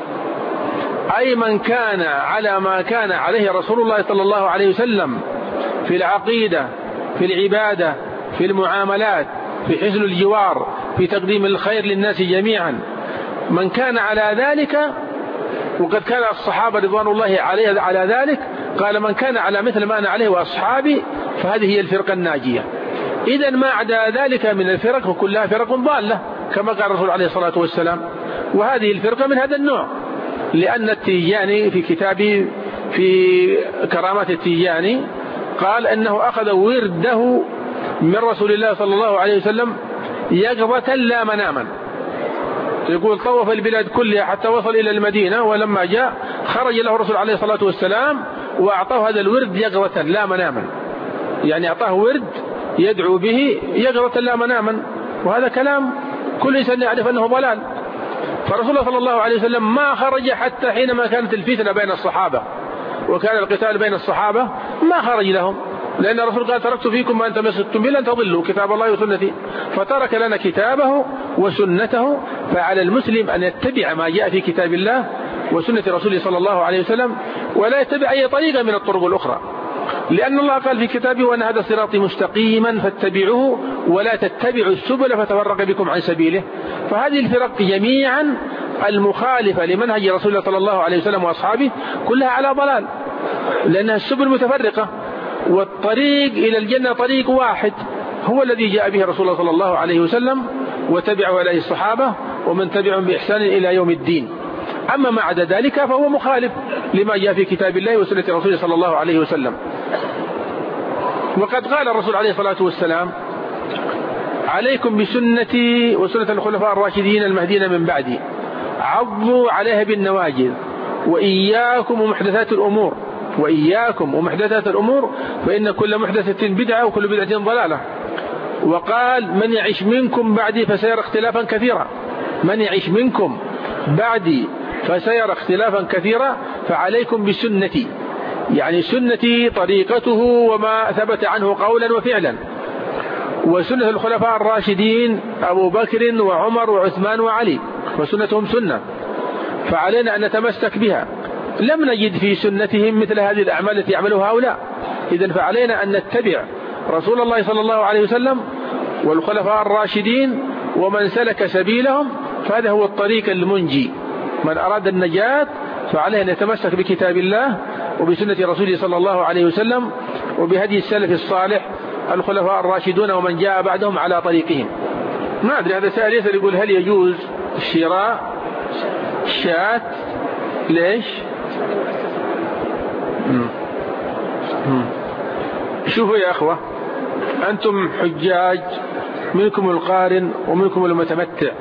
أي من كان على ما كان عليه رسول الله صلى الله عليه وسلم في العقيدة، في العبادة، في المعاملات، في حسن الجوار، في تقديم الخير للناس جميعا. من كان على ذلك، وقد كان الصحابة رضوان الله عليه على ذلك، قال من كان على مثل ما أنا عليه وأصحابي فهذه هي الفرقة الناجية. إذن ما عدا ذلك من الفرق فكلها فرق ضالة كما قال الرسول عليه الصلاة والسلام. وهذه الفرقة من هذا النوع، لأن التيجاني في كتابه في كرامات التيجاني قال أنه أخذ ورده من رسول الله صلى الله عليه وسلم يقظة لا مناما. يقول طوف البلاد كلها حتى وصل إلى المدينة، ولما جاء خرج له الرسول عليه الصلاة والسلام وأعطاه هذا الورد يقظة لا مناما، يعني أعطاه ورد يدعو به يقظة لا مناما. وهذا كلام كل إنسان يعرف أنه ضلال. فرسول الله صلى الله عليه وسلم ما خرج حتى حينما كانت الفتنة بين الصحابة وكان القتال بين الصحابة ما خرج لهم، لأن الرسول قال تركت فيكم ما أن تمسكتم به لن تضلوا كتاب الله وسنتي، فترك لنا كتابه وسنته. فعلى المسلم أن يتبع ما جاء في كتاب الله وسنة رسوله صلى الله عليه وسلم، ولا يتبع أي طريقة من الطرق الأخرى، لأن الله قال في كتابه وأن هذا صراطي مستقيما فاتبعوه ولا تتبعوا السبل فتفرق بكم عن سبيله. فهذه الفرق جميعا المخالفة لمنهج رسول الله صلى الله عليه وسلم وأصحابه كلها على ضلال، لأنها السبل متفرقة، والطريق إلى الجنة طريق واحد هو الذي جاء به رسول الله صلى الله عليه وسلم وتبعه عليه الصحابة ومن تبعهم بإحسان إلى يوم الدين. أما ما عدا ذلك فهو مخالف لما جاء في كتاب الله وسنة رسوله صلى الله عليه وسلم. وقد قال الرسول عليه الصلاة والسلام عليكم بسنتي وسنة الخلفاء الراشدين المهديين من بعدي عضوا عليها بالنواجذ وإياكم ومحدثات الأمور فإن كل محدثة بدعة وكل بدعة ضلالة. وقال من يعيش منكم بعدي فسيرى اختلافا كثيرا. من يعيش منكم بعدي فسيرى اختلافا كثيرا، فعليكم بسنتي، يعني سنتي طريقته وما ثبت عنه قولا وفعلا، وسنة الخلفاء الراشدين أبو بكر وعمر وعثمان وعلي، وسنتهم سنة فعلينا أن نتمسك بها. لم نجد في سنتهم مثل هذه الأعمال التي يعملها هؤلاء، إذن فعلينا أن نتبع رسول الله صلى الله عليه وسلم والخلفاء الراشدين ومن سلك سبيلهم، فهذا هو الطريق المنجي. من أراد النجاة فعليه أن يتمسك بكتاب الله وبسنة رسوله صلى الله عليه وسلم وبهدي السلف الصالح الخلفاء الراشدون ومن جاء بعدهم على طريقهم. ما أدري، هذا سائل يسأل يقول هل يجوز شراء شاة؟ ليش؟ شوفوا يا أخوة، أنتم حجاج، منكم القارن ومنكم المتمتع،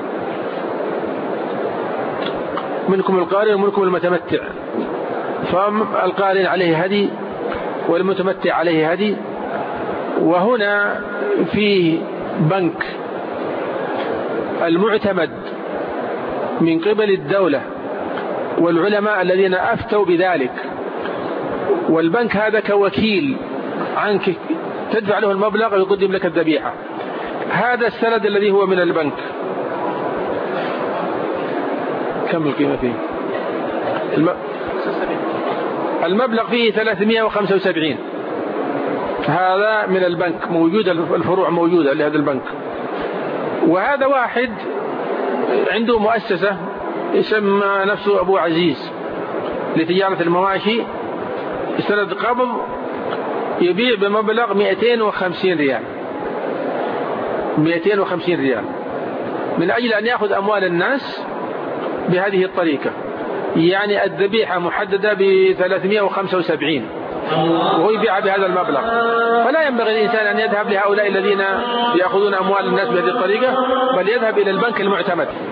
منكم القارن ومنكم المتمتع، فالقارن عليه هدي والمتمتع عليه هدي. وهنا في بنك المعتمد من قبل الدولة والعلماء الذين أفتوا بذلك، والبنك هذا كوكيل عنك، تدفع له المبلغ ويقدم لك الذبيحة. هذا السند الذي هو من البنك كم القيمة فيه؟ المبلغ فيه 375. هذا من البنك موجود، الفروع موجودة لهذا البنك. وهذا واحد عنده مؤسسة يسمى نفسه أبو عزيز لتجارة المواشي، سند قبض يبيع بمبلغ 250 ريال، 250 ريال، من أجل أن يأخذ أموال الناس بهذه الطريقة. يعني الذبيحة محددة ب375 وهو يبيع بهذا المبلغ. فلا ينبغي الإنسان أن يذهب لهؤلاء الذين يأخذون أموال الناس بهذه الطريقة، بل يذهب إلى البنك المعتمد.